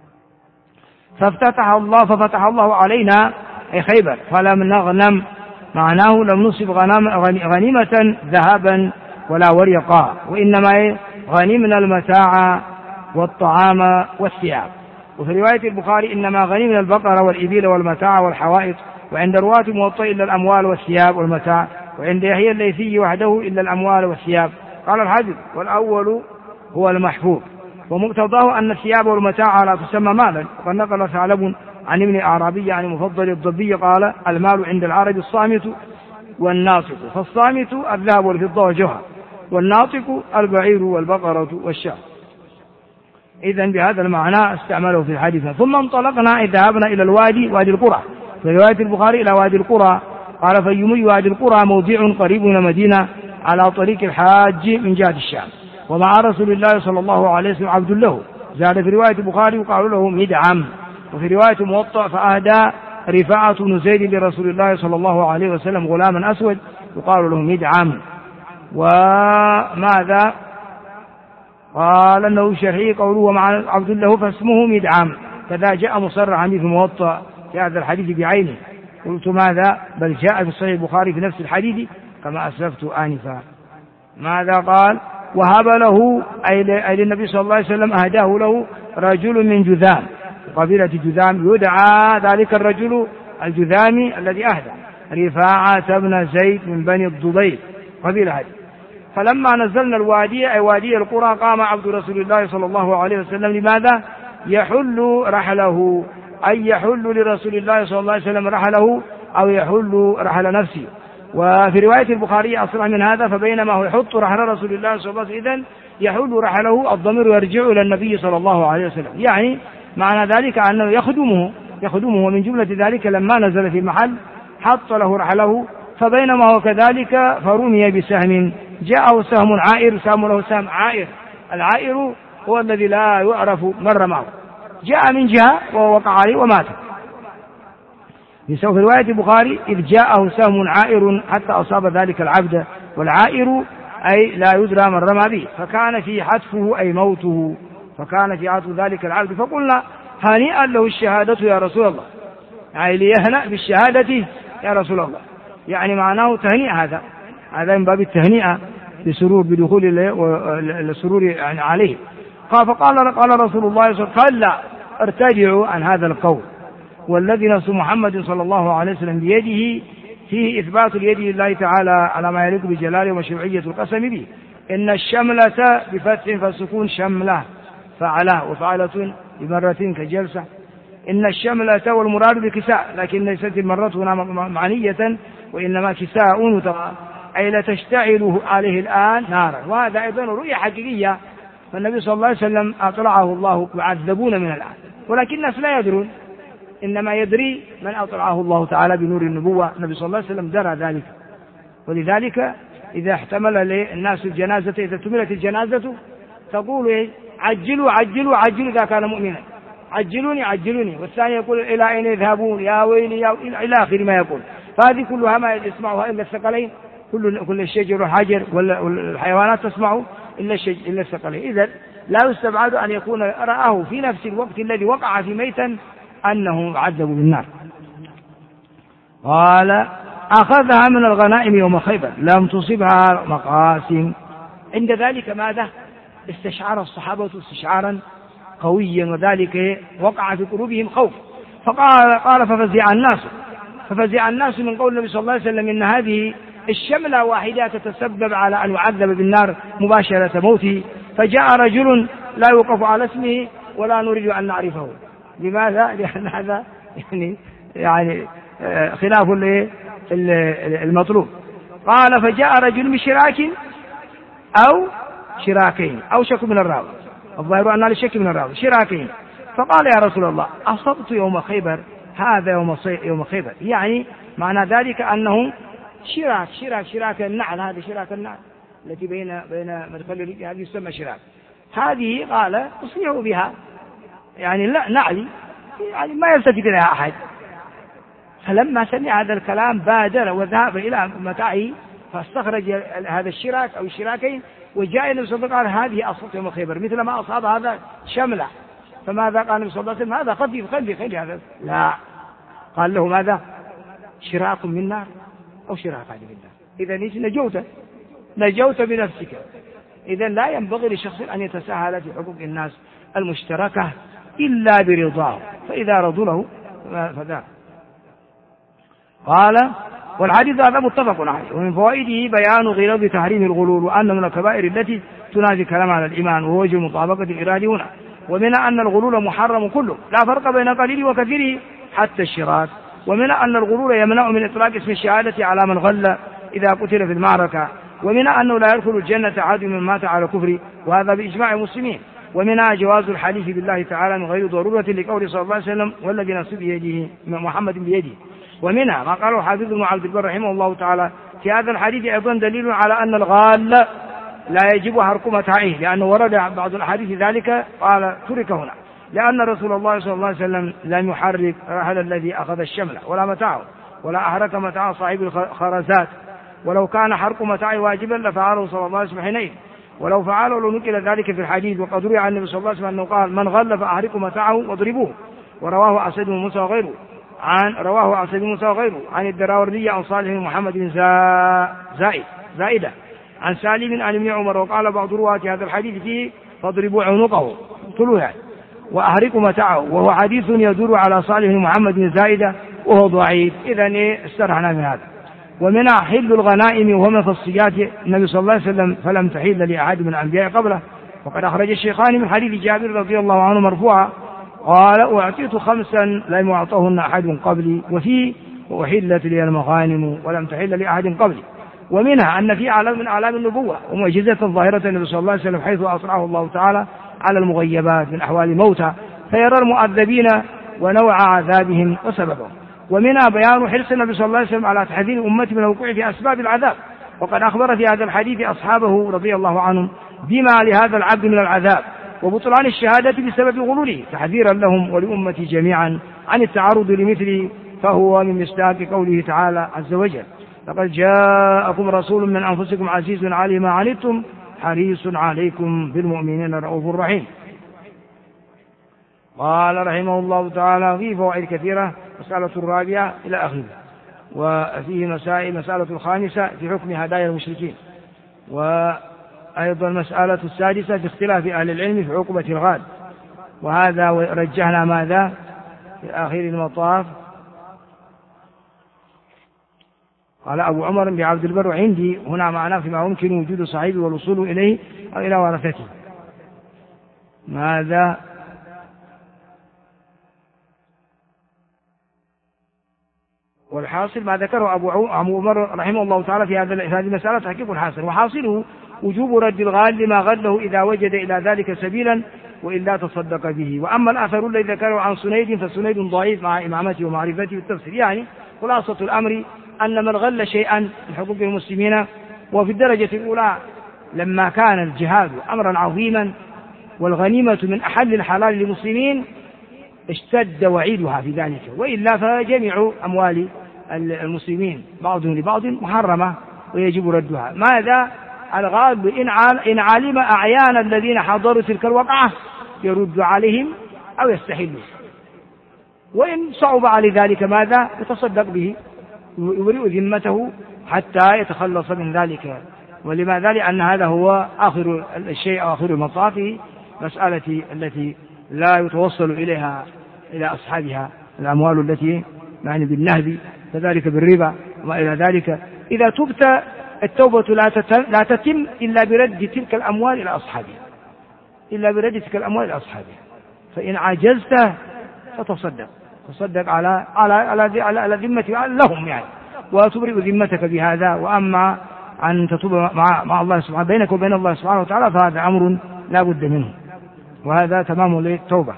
ففتح الله علينا أي خيبر فلم نغنم، معناه لم نصب غنيمة ذهبا ولا ورقا، وإنما غنمنا المتاع والطعام والثياب. وفي رواية البخاري إنما غنمنا البقر والإبل والمتاع والحوائط، وعند رواة موطئ إلا الأموال والثياب والمتاع، وعند يحيى الليثي وحده إلا الأموال والثياب. قال الحافظ والأول هو المحفوظ، ومقتضاه أن الثياب والمتاع لا تسمى مالا. وقد نقل ثعلب عن ابن أعرابي عن مفضل الضبي قال المال عند العرب الصامت والناطق، فالصامت الذهب والفضة والجوهر، والناطق البعير والبقرة والشاة. إذن بهذا المعنى استعمله في الحديث. ثم انطلقنا ذهبنا إلى الوادي وادي القرى، في رواية البخاري إلى وادي القرى قال فيمي وادي القرى موضع قريب من المدينة على طريق الحاج من جهة الشام، ومع رسول الله صلى الله عليه وسلم عبد له، زاد في رواية البخاري وقالوا له مدعم. وفي رواية موطأ فأهدى رفاعة بن زيد لرسول الله صلى الله عليه وسلم غلاما أسود يقال له مدعم. وماذا قال أنه شرعي قوله ومع عبد الله فاسمه مدعم، كذا جاء مصرحا في موطأ في هذا الحديث بعينه. قلت ماذا؟ بل جاء في صحيح البخاري في نفس الحديث كما أسلفت آنفا. ماذا قال؟ وهب له أي للنبي صلى الله عليه وسلم أهداه له رجل من جذام، قبيلة جذام، يدعى ذلك الرجل الجذامي الذي أهدى رفاعة بن زيد من بني الضبيب قبيلة هذه. فلما نزلنا الوادي أي وادي القرى قام عبد رسول الله صلى الله عليه وسلم لماذا؟ يحل رحله، أي يحل لرسول الله صلى الله عليه وسلم رحله أو يحل رحل نفسه. وفي رواية البخاري أصرح من هذا فبينما هو يحط رحل رسول الله صلى الله عليه وسلم إذن يحل رحله الضمير يرجع إلى النبي صلى الله عليه وسلم، يعني معنى ذلك أنه يخدمه ومن جملة ذلك لما نزل في المحل حط له رحله، فبينما هو كذلك فرمي بسهم جاءه سهم عائر، سهم له سهم عائر، العائر هو الذي لا يعرف مر معه، جاء من جهة ووقع عليه ومات. في رواية البخاري إذ جاءه سهم عائر حتى أصاب ذلك العبد، والعائر أي لا يدرى من رمى به، فكان في حتفه أي موته، فكان في عطف ذلك العبد. فقلنا هنيئا له الشهادة يا رسول الله، يعني ليهنأ بالشهادة يا رسول الله، يعني معناه تهنئ، هذا من باب التهنئة بسرور بدخول السرور يعني عليه. فقال رسول الله صلى الله عليه وسلم: كلا، ارتدعوا عن هذا القول، والذي نفس محمد صلى الله عليه وسلم بيده فيه إثبات اليد لله تعالى على ما يليق بجلاله ومشروعية القسم به. إن الشملة بفتح فالسكون شملة فعله، وفعلة بمرة كجلسة. إن الشملة والمراد بكساء، لكن ليست المرة هنا معنية، وإنما كساء أي لا تشتعل عليه الآن نارا. وهذا أيضا رؤية حقيقية، فالنبي صلى الله عليه وسلم أطلعه الله يعذبون من الآن، ولكن الناس لا يدرون، إنما يدري من أطلعه الله تعالى بنور النبوة. النبي صلى الله عليه وسلم درى ذلك، ولذلك إذا احتمل الناس الجنازة، إذا تملت الجنازة تقول: إيه؟ عجلوا عجلوا عجلوا إذا كان مؤمنا، عجلوني عجلوني. والثاني يقول: إلى أين يذهبون؟ يا ويلي يا ويلي، إلى آخر ما يقول. فهذه كلها ما يسمعها إلا الثقلين، كل الشجر والحجر والحيوانات تسمع إلا الثقلين. إذن لا يستبعد أن يكون رآه في نفس الوقت الذي وقع في ميتا أنه عذب بالنار. قال: أخذها من الغنائم يوم خيبر، لم تصبها مقاسم. عند ذلك ماذا؟ استشعر الصحابة استشعارا قويا، وذلك وقع في قلوبهم خوف. فقال: ففزع الناس من قول النبي صلى الله عليه وسلم: إن هذه الشملة واحدة تتسبب على أن يعذب بالنار مباشرة موته. فجاء رجل لا يوقف على اسمه ولا نريد أن نعرفه. لماذا؟ لأن هذا يعني خلاف المطلوب. قال: فجاء رجل بشراك أو شراكين، أو شك من الراوي، الظاهر أن الشك من الراوي، شراكين. فقال: يا رسول الله، أصبت يوم خيبر، هذا يوم خيبر، يعني معنى ذلك أنه شراك النعل، هذه شراك النعل التي بين مدخل الرجل، هذه يسمى شراك. هذه قال: أصلحوا بها، يعني لا نعلي، يعني ما يلتفت إليها أحد. فلما سمع هذا الكلام بادر وذهب إلى متاعه، فاستخرج هذا الشراك أو الشراكين، وجاء النبي صلى الله عليه وسلم: قال: هذه أصبت يوم خيبر، مثل ما أصاب هذا شملة. فماذا قال النبي صلى الله عليه وسلم؟ هذا خلي هذا. لا، قال له: ماذا؟ شراك من نار أو شراك من نار. إذا نجوت بنفسك. إذا لا ينبغي لشخص أن يتساهل في حقوق الناس المشتركة إلا برضاه، فإذا رضوا له فذاك. قال: والحديث هذا متفق عليه. ومن فوائده بيان غلظ تحريم الغلول، وأنه من الكبائر التي تنافي الكلام على الإيمان، وهو وجه مطابقة الإراد هنا. ومنها أن الغلول محرم كله، لا فرق بين قليل وكثيره حتى الشراك. ومنها أن الغلول يمنع من إطلاق اسم الشهادة على من غل إذا قتل في المعركة. ومنها أنه لا يدخل الجنة أحد من مات على كفر، وهذا بإجماع المسلمين. ومنها جواز الحليف بالله تعالى من غير ضرورة، لقول صلى الله عليه وسلم: والذي نفسي بيده، محمد بيده. ومنها ما قاله حافظ ابن عبد البر رحمه الله تعالى في هذا الحديث أيضا دليل على أن الغال لا يجب حرق متاعه، لأنه ورد بعض الحديث ذلك، قال: ترك هنا، لأن رسول الله صلى الله عليه وسلم لم يحرك رحل الذي أخذ الشمل ولا متاعه، ولا أحرك متاع صاحب الخرزات. ولو كان حرق متاعه واجبا لفعله صلى الله عليه وسلم حينئذ، ولو فعله لنقل ذلك في الحديث. وقد روي عن النبي صلى الله عليه وسلم أنه قال: من غل فأحرقوا متاعه واضربوه. ورواه عن سيد موسى وغيره عن الدراوردي عن صالح بن محمد بن زائدة عن سالم عن ابن عمر. وقال بعض رواة هذا الحديث فيه: فاضربوا عنقه، طلوها، وأحرقوا متاعه، وهو حديث يدور على صالح بن محمد بن زائدة، وهو ضعيف. إذن استرحنا من هذا. ومنها حل الغنائم، وهو من خصيات النبي صلى الله عليه وسلم، فلم تحل لأحد من الأنبياء قبله. وقد أخرج الشيخان من حديث جابر رضي الله عنه مرفوعا قال: أعطيت 5 لم يعطهن أحد قبلي، وفيه: وأحلت لي المغانم ولم تحل لأحد قبلي. ومنها أن في علم من أعلام النبوة ومعجزة ظاهرة النبي صلى الله عليه وسلم، حيث أطلعه الله تعالى على المغيبات من أحوال الموتى، فيرى المؤذبين ونوع عذابهم وسببهم. ومنها بيان حرص النبي صلى الله عليه وسلم على تحذير أمته من الوقوع في أسباب العذاب، وقد أخبر في هذا الحديث أصحابه رضي الله عنهم بما لهذا العبد من العذاب وبطلان الشهادة بسبب غلوله، تحذيرا لهم ولأمتي جميعا عن التعرض لمثله، فهو من مصداق قوله تعالى عز وجل: لقد جاءكم رسول من أنفسكم عزيز عليه ما عنتم حريص عليكم بالمؤمنين رؤوف رحيم. قال رحمه الله تعالى: فيه فوائد كثيرة. مسألة الرابعة إلى آخره. وفيه مسألة الخامسة في حكم هدايا المشركين. أيضا المسألة السادسة في اختلاف أهل العلم في عقوبة الغال، وهذا رجحنا ماذا في آخر المطاف. قال أبو عمر بعبد البر عندي هنا معناه فيما يمكن وجود صاحبه والوصول إليه أو إلى ورثته. ماذا والحاصل ما ذكره أبو عمر رحمه الله تعالى في هذه المسألة تحقيق الحاصل، وحاصله وجوب رد الغال لما غله إذا وجد إلى ذلك سبيلا وإلا تصدق به. وأما الآثر الذي ذكره عن سنيد فسنيد ضعيف مع إمامته ومعرفته بالتفسير. يعني خلاصة الأمر أن من غل شيئا من حقوق المسلمين، وفي الدرجة الأولى لما كان الجهاد أمرا عظيما والغنيمة من أحل الحلال للمسلمين اشتد وعيدها في ذلك، وإلا فجميع أموال المسلمين بعضهم لبعض محرمة ويجب ردها. ماذا الغالب إن علم أعيان الذين حضروا تلك الوقعة يرد عليهم أو يستحلوا، وإن صعب على ذلك ماذا يتصدق به يبرئ ذمته حتى يتخلص من ذلك. ولماذا؟ لأن هذا هو آخر الشيء أو آخر المطاف، مسألة التي لا يتوصل إليها إلى أصحابها الأموال التي يعني بالنهب، كذلك بالربا وما إلى ذلك. إذا تبت التوبة لا تتم إلا برد تلك الأموال إلى أصحابها، إلا برد تلك الأموال إلى أصحابها. فإن عجزت تصدق على ذمة لهم يعني، وتبرئ ذمتك بهذا. وأما أن تتوب مع الله سبحانه بينك وبين الله سبحانه وتعالى فهذا أمر لا بد منه، وهذا تمام للتوبة.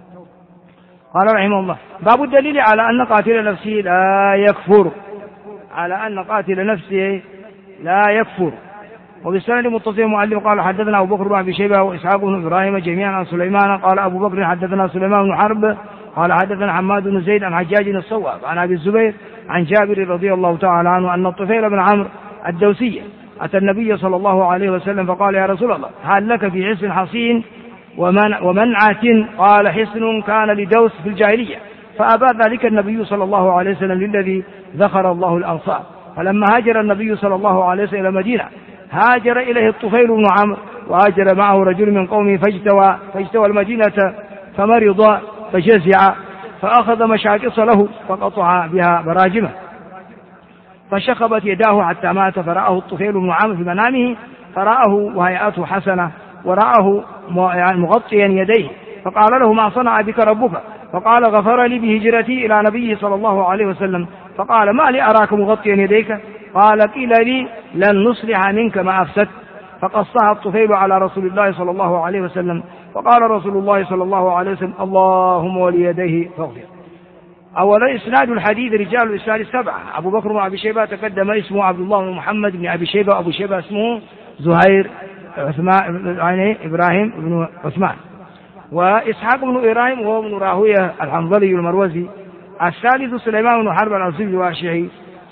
قال رحمه الله: باب الدليل على أن قاتل نفسه لا يكفر، على أن قاتل نفسه لا يكفر. وبالسند متصل المؤلف قال: حدثنا أبو بكر بن أبي شيبة وإسحاق بن إبراهيم جميعا عن سليمان. قال أبو بكر: حدثنا سليمان بن حرب قال حدثنا حماد بن زيد عن حجاج الصواب عن أبي الزبير عن جابر رضي الله تعالى عنه أن الطفيل بن عمرو الدوسي أتى النبي صلى الله عليه وسلم فقال: يا رسول الله، هل لك في حصن حصين ومنعة؟ قال: حصن كان لدوس في الجاهلية، فأبى ذلك النبي صلى الله عليه وسلم للذي ذكر الله الأنصار. فلما هاجر النبي صلى الله عليه وسلم إلى المدينة هاجر إليه الطفيل بن عمرو، وهاجر معه رجل من قومه فاجتوى المدينة فمرض فجزع، فأخذ مشاكس له فقطع بها براجمه، فشخبت يداه حتى مات. فرآه الطفيل بن عمرو في منامه، فرآه وهيئته حسنة، ورآه مغطيا يديه، فقال له: ما صنع بك ربك؟ فقال: غفر لي بهجرتي إلى نبيه صلى الله عليه وسلم. فقال: ما لي أراك مغطيا يديك؟ قال: قيل لي لن نصلح منك ما أفسدت. فقصها الطفيل على رسول الله صلى الله عليه وسلم، فقال رسول الله صلى الله عليه وسلم: اللهم وليديه فاغفر. أولا إسناد الحديث رجال الإسناد السبعة: أبو بكر بن أبي شيبة تقدم اسمه عبد الله بن محمد بن أبي شيبة، أبو شيبة اسمه زهير إبراهيم بن عثمان، وإسحاق بن إبراهيم وهو بن راهوية الحنظلي المروزي. الثالث سليمان بن حرب العصيب الواشعي،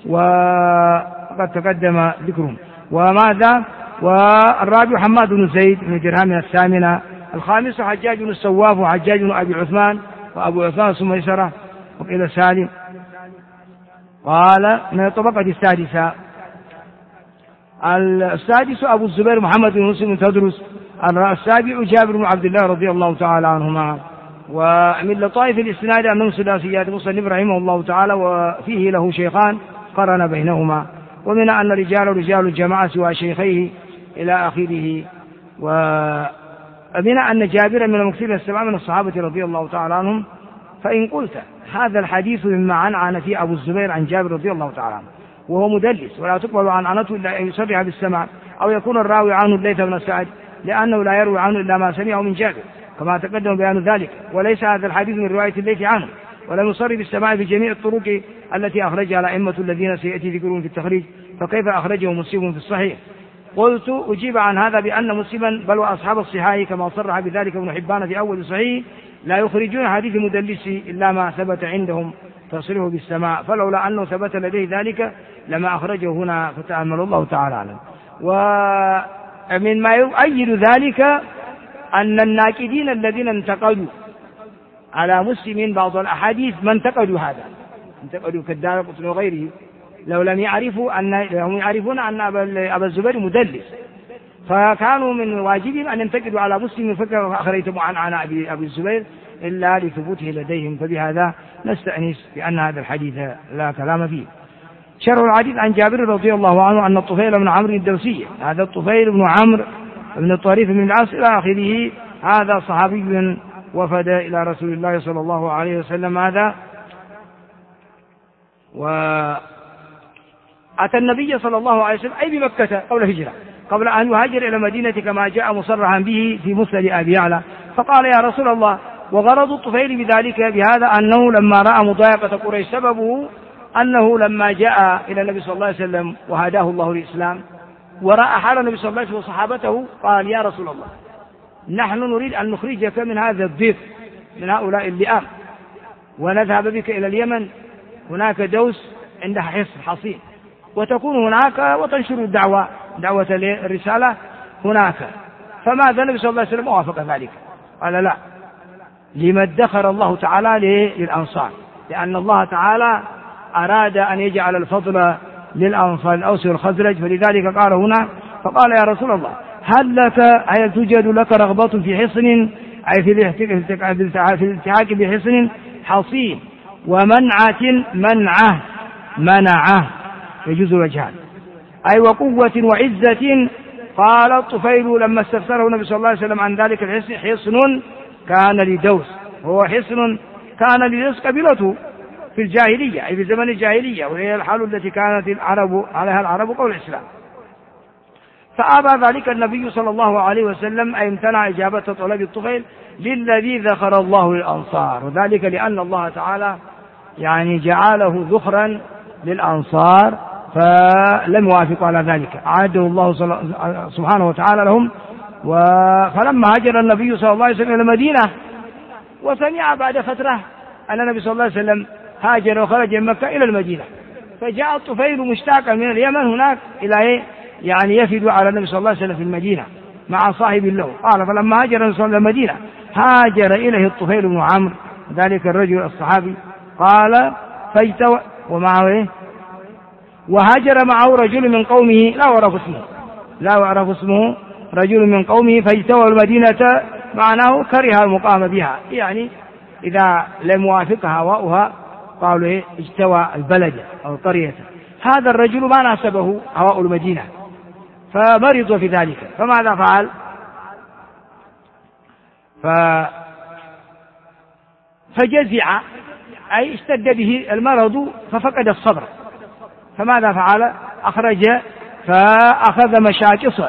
وقد تقدم ذكرهم. وماذا؟ والرابع حماد بن زيد بن درهم الثامنة. الخامس حجاج بن السواف وحجاج بن أبي عثمان وأبو عثمان ثم يسرة وقيل سالم. قال من الطبقة السادسة. السادس أبو الزبير محمد بن مسلم بن تدرس. السابع جابر بن عبد الله رضي الله تعالى عنهما. ومن لطائف الإسناد أنهم ثلاثيات مصنف رحمه الله تعالى، وفيه له شيخان قرن بينهما. ومن أن رجال الجماعة سوى شيخيه إلى آخره. ومن أن جابر من المكثرين السبعة من الصحابة رضي الله تعالى عنهم. فإن قلت هذا الحديث مما عنعن فيه أبو الزبير عن جابر رضي الله تعالى عنه، وهو مدلس ولا تقبل عنعنته إلا أن يصرح بالسمع، أو يكون الراوي عنه الليث بن سعد، لأنه لا يروي عنه إلا ما سمعه من جابر كما تقدم بيان ذلك. وليس هذا الحديث من رواية الليث عنه، ولم يصرح بالسماع في جميع الطرق التي أخرجها الأئمة الذين سيأتي ذكرهم في التخريج، فكيف أخرجه مسلم في الصحيح؟ قلت أجيب عن هذا بأن مسلما بل وأصحاب الصحاح كما صرح بذلك ابن حبان في أول صحيح لا يخرجون حديث مدلس إلا ما ثبت عندهم تصريحه بالسماع، فلولا أنه ثبت لديه ذلك لما أخرجه هنا، فتأمل الله تعالى عنه. ومن ما يؤيد ذلك أن الناقدين الذين انتقدوا على مسلم بعض الأحاديث ما انتقدوا هذا، انتقدوا كالدارقطني وغيره، لو لم يعرفون أن أبا الزبير مدلس، فكانوا من واجبهم أن ينتقدوا على مسلم فكرة فأخريتم عن أبي الزبير إلا لثبوته لديهم. فبهذا نستأنس بأن هذا الحديث لا كلام فيه. شرح الحديث عن جابر رضي الله عنه أن الطفيل بن عمرو الدوسي، هذا الطفيل بن عمرو بن الطريف بن العاص إلى آخره، هذا صحابي وفد إلى رسول الله صلى الله عليه وسلم، هذا وأتى النبي صلى الله عليه وسلم أي بمكة قبل هجرة، قبل أن يهاجر إلى المدينة كما جاء مصرحا به في مسند أبي يعلى. فقال يا رسول الله، وغرض الطفيل بذلك بهذا أنه لما رأى مضايقة قريش سببه أنه لما جاء إلى النبي صلى الله عليه وسلم وهداه الله الإسلام ورأى حال النبي صلى الله عليه وسلم وصحابته، قال يا رسول الله نحن نريد أن نخرجك من هذا الضيق، من هؤلاء اللئام، ونذهب بك إلى اليمن، هناك دوس عندها حصين، وتكون هناك وتنشر دعوة الرسالة هناك. فماذا النبي صلى الله عليه وسلم وافق ذلك؟ قال لا، لما ادخر الله تعالى للأنصار، لأن الله تعالى أراد أن يجعل الفضل للأنصار الأوس والخزرج، فلذلك قال هنا، فقال يا رسول الله هل توجد لك رغبة في حصن، أي في الالتحاق بحصن حصين، ومنعة منعه يجوز الوجهان، أي وقوة وعزة. قال الطفيل لما استفسره النبي صلى الله عليه وسلم عن ذلك الحصن، حصن كان لدوس، هو حصن كان لدوس قبيلته في الجاهلية، أي في زمن الجاهلية، وهي الحال التي كانت عليها العرب قبل الإسلام. فأبى ذلك النبي صلى الله عليه وسلم، أي امتنع إجابة طلب الطفيل للذي ذكر الله للأنصار، وذلك لأن الله تعالى يعني جعله ذخرا للأنصار، فلم يوافقوا على ذلك، أعاده الله سبحانه وتعالى لهم. فلما هاجر النبي صلى الله عليه وسلم إلى المدينة، وسمع بعد فترة أن النبي صلى الله عليه وسلم هاجر وخرج من مكة إلى المدينة، فجاء الطفيل مشتاقا من اليمن هناك إلى يعني يفد على النبي صلى الله عليه وسلم في المدينة مع صاحب له. قال فلما هاجر النبي صلى الله عليه وسلم المدينة هاجر إليه الطفيل بن عمرو، ذلك الرجل الصحابي، قال فاجتوى ومعه وهاجر معه رجل من قومه لا أعرف اسمه رجل من قومه، فاجتوى المدينة، معناه كره المقام بها، يعني إذا لم يوافق هواؤها قالوا اجتوى البلد أو القرية. هذا الرجل ما ناسبه هواء المدينة، فمرض في ذلك، فماذا فعل؟ فجزع، أي اشتد به المرض ففقد الصبر، فماذا فعل؟ فأخذ مشاكصة،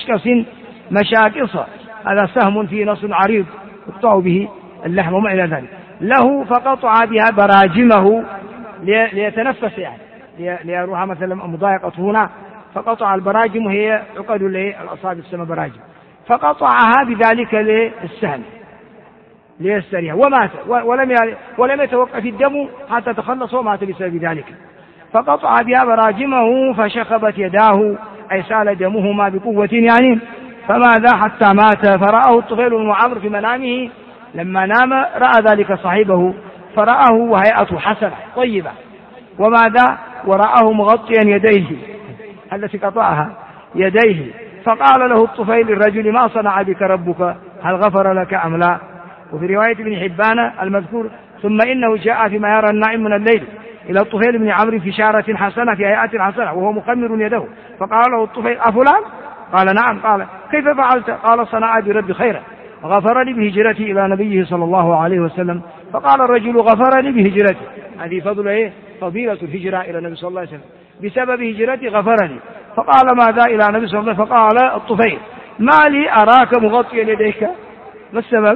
مشاكصة، هذا سهم في نص عريض يقطع به اللحم وما إلى ذلك له، فقطع بها براجمه ليتنفس، يعني ليروها مثلا مضايقة هنا، فقطع البراجم، وهي عقد الأصابع تسمى براجم، فقطعها بذلك للسهم ليستريح، ومات، ولم يتوقف الدم حتى تخلص، ومات بسبب ذلك. فقطع بها براجمه فشخبت يداه، أي سال دمهما بقوة يعني، فماذا حتى مات. فرآه الطفيل بن عمرو في منامه، لما نام رأى ذلك صاحبه، فرآه وهيئته حسنة طيبة، وماذا؟ ورآه مغطيا يديه التي قطعها يديه، فقال له الطفيل للرجل ما صنع بك ربك، هل غفر لك أم لا؟ وفي رواية ابن حبان المذكور ثم إنه جاء فيما يرى النائم من الليل إلى الطفيل بن عمرو في شارة حسنة في هيئة حسنة وهو مخمر يده، فقال له الطفيل أفلان؟ قال نعم. قال كيف فعلت؟ قال صنع برب خيرا غفر لي بهجرتي إلى نبيه صلى الله عليه وسلم. فقال الرجل غفر لي بهجرتي، هذه فضيلة الهجرة إلى النبي صلى الله عليه وسلم، بسبب هجرتي غفر لي. فقال ماذا إلى النبي صلى الله عليه وسلم؟ فقال الطفيل ما لي أراك مغطيا يديك، ما السبب؟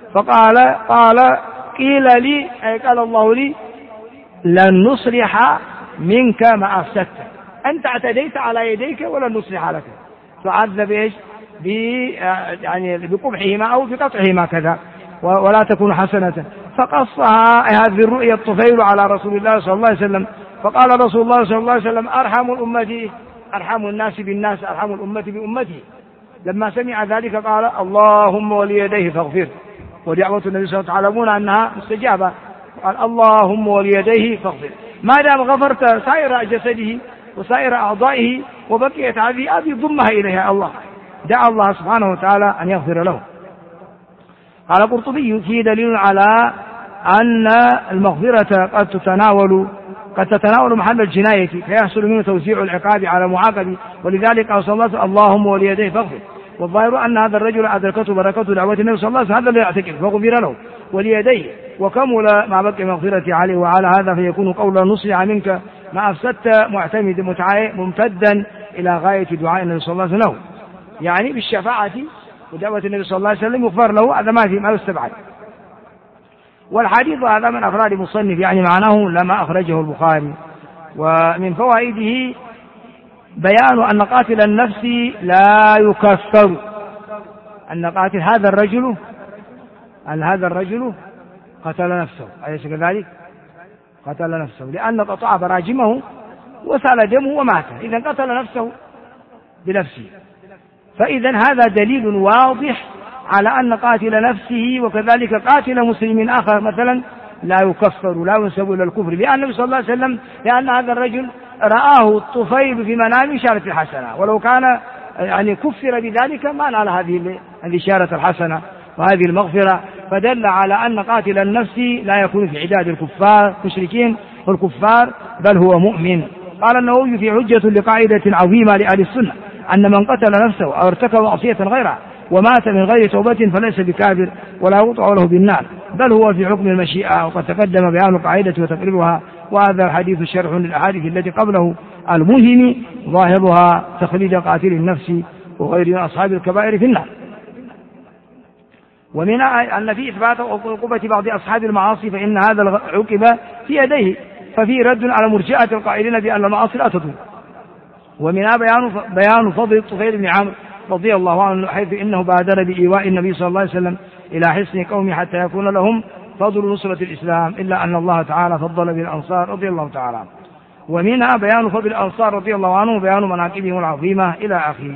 قال قيل لي، أي قال الله لي لن نصلح منك ما أفسدت، أنت اعتديت على يديك ولن نصلح لك، تعذب إيش؟ يعني بقبحهما أو بقطعهما كذا، ولا تكون حسنة. فقصها هذه الرؤيا الطفيل على رسول الله صلى الله عليه وسلم، فقال رسول الله صلى الله عليه وسلم أرحم الناس بالناس، أرحم الأمة بأمته. لما سمع ذلك قال اللهم وليديه فاغفر، ودعوة النبي صلى الله عليه وسلم تعلمون أنها مستجابة، قال اللهم وليديه فاغفر، ما دام غفرت سائر جسده وسائر أعضائه وبقيت هذه ضمها إليها الله، دعا الله سبحانه وتعالى أن يغفر له. قال القرطبي: فيه دليل على أن المغفرة قد تتناول محل الجناية فيحصل منه توزيع العقاب على المعاقب، ولذلك قال صلى الله عليه وسلم: اللهم وليديه فاغفر. والظاهر أن هذا الرجل أدركته بركة دعوة النبي صلى الله عليه وسلم، هذا الذي يعتقد فغفر له وليديه، وكمل ما بقي مغفرة عليه. وعلى هذا فيكون قولا نصيع منك ما أفسدت ممتدا إلى غاية دعاء النبي صلى الله عليه وسلم، يعني بالشفاعة ودعوة النبي صلى الله عليه وسلم يغفر له، هذا ما يستبعد. والحديث هذا من أفراد مصنف، يعني معناه لما أخرجه البخاري. ومن فوائده بيان أن قاتل النفس لا يكفر، أن قاتل هذا الرجل قتل نفسه، أليس كذلك؟ قتل نفسه لأن قطع براجمه وسال دمه ومات، إذن قتل نفسه بنفسه. فإذا هذا دليل واضح على أن قاتل نفسه وكذلك قاتل مسلم آخر مثلا لا يكفر، لا ينسب إلى الكفر، لأن النبي صلى الله عليه وسلم لأن هذا الرجل رآه الطفيل في منام إشارة الحسنة، ولو كان يعني كفر بذلك ما نال هذه الإشارة الحسنة وهذه المغفرة، فدل على أن قاتل النفس لا يكون في عداد الكفار مشركين والكفار، بل هو مؤمن. قال النووي في حجة لقاعدة عظيمة لأهل السنة أن من قتل نفسه أو ارتكب معصية غيرها ومات من غير توبة فليس بكافر ولا يقطع له بالنار، بل هو في حكم المشيئة، وقد تقدم بيان القاعدة وتقريرها. وهذا الحديث شرح للأحاديث التي قبله المهم ظاهرها تخليد قاتل النفس وغير أصحاب الكبائر في النار. ومن أن في إثبات عقوبة بعض أصحاب المعاصي فإن هذا العقوبة في يديه، ففي رد على مرجئة القائلين بأن المعاصي لا تضر. ومنها بيان فضل الطفيل بن عمرو رضي الله عنه، حيث إنه بادر بإيواء النبي صلى الله عليه وسلم إلى حصن قومه حتى يكون لهم فضل نصرة الإسلام، إلا أن الله تعالى فضل بالأنصار رضي الله تعالى عنه. ومنها بيان فضل الأنصار رضي الله عنه وبيان مناقبهم العظيمة إلى آخره.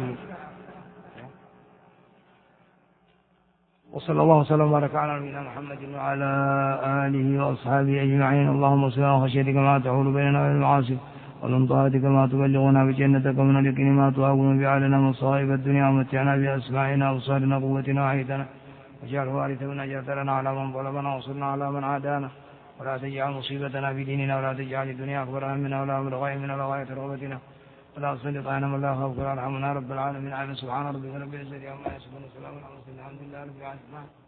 وصلى الله وسلم وبارك على نبينا محمد وعلى آله وأصحابه أجمعين. اللهم صل على خشيتك ما تحول بيننا وبين المعاصي، ومن طاعتك ما تبلغنا بجنتك، ومن اليقين ما تهون بعلنا مصائب الدنيا، ومتعنا بأسماعنا وأبصارنا وقوتنا وحيدنا، واجعل وارث منا، جعلنا على من ظلمنا وانصرنا على من عادانا، ولا تجعل مصيبتنا في ديننا، ولا تجعل الدنيا أكبر همنا ولا مبلغ علمنا ولا غاية رغبتنا، ولا تسلط علينا من لا يخافك ولا يرحمنا رب العالمين. سبحان ربك رب العزة عما يصفون وسلام على المرسلين الحمد لله رب العالمين.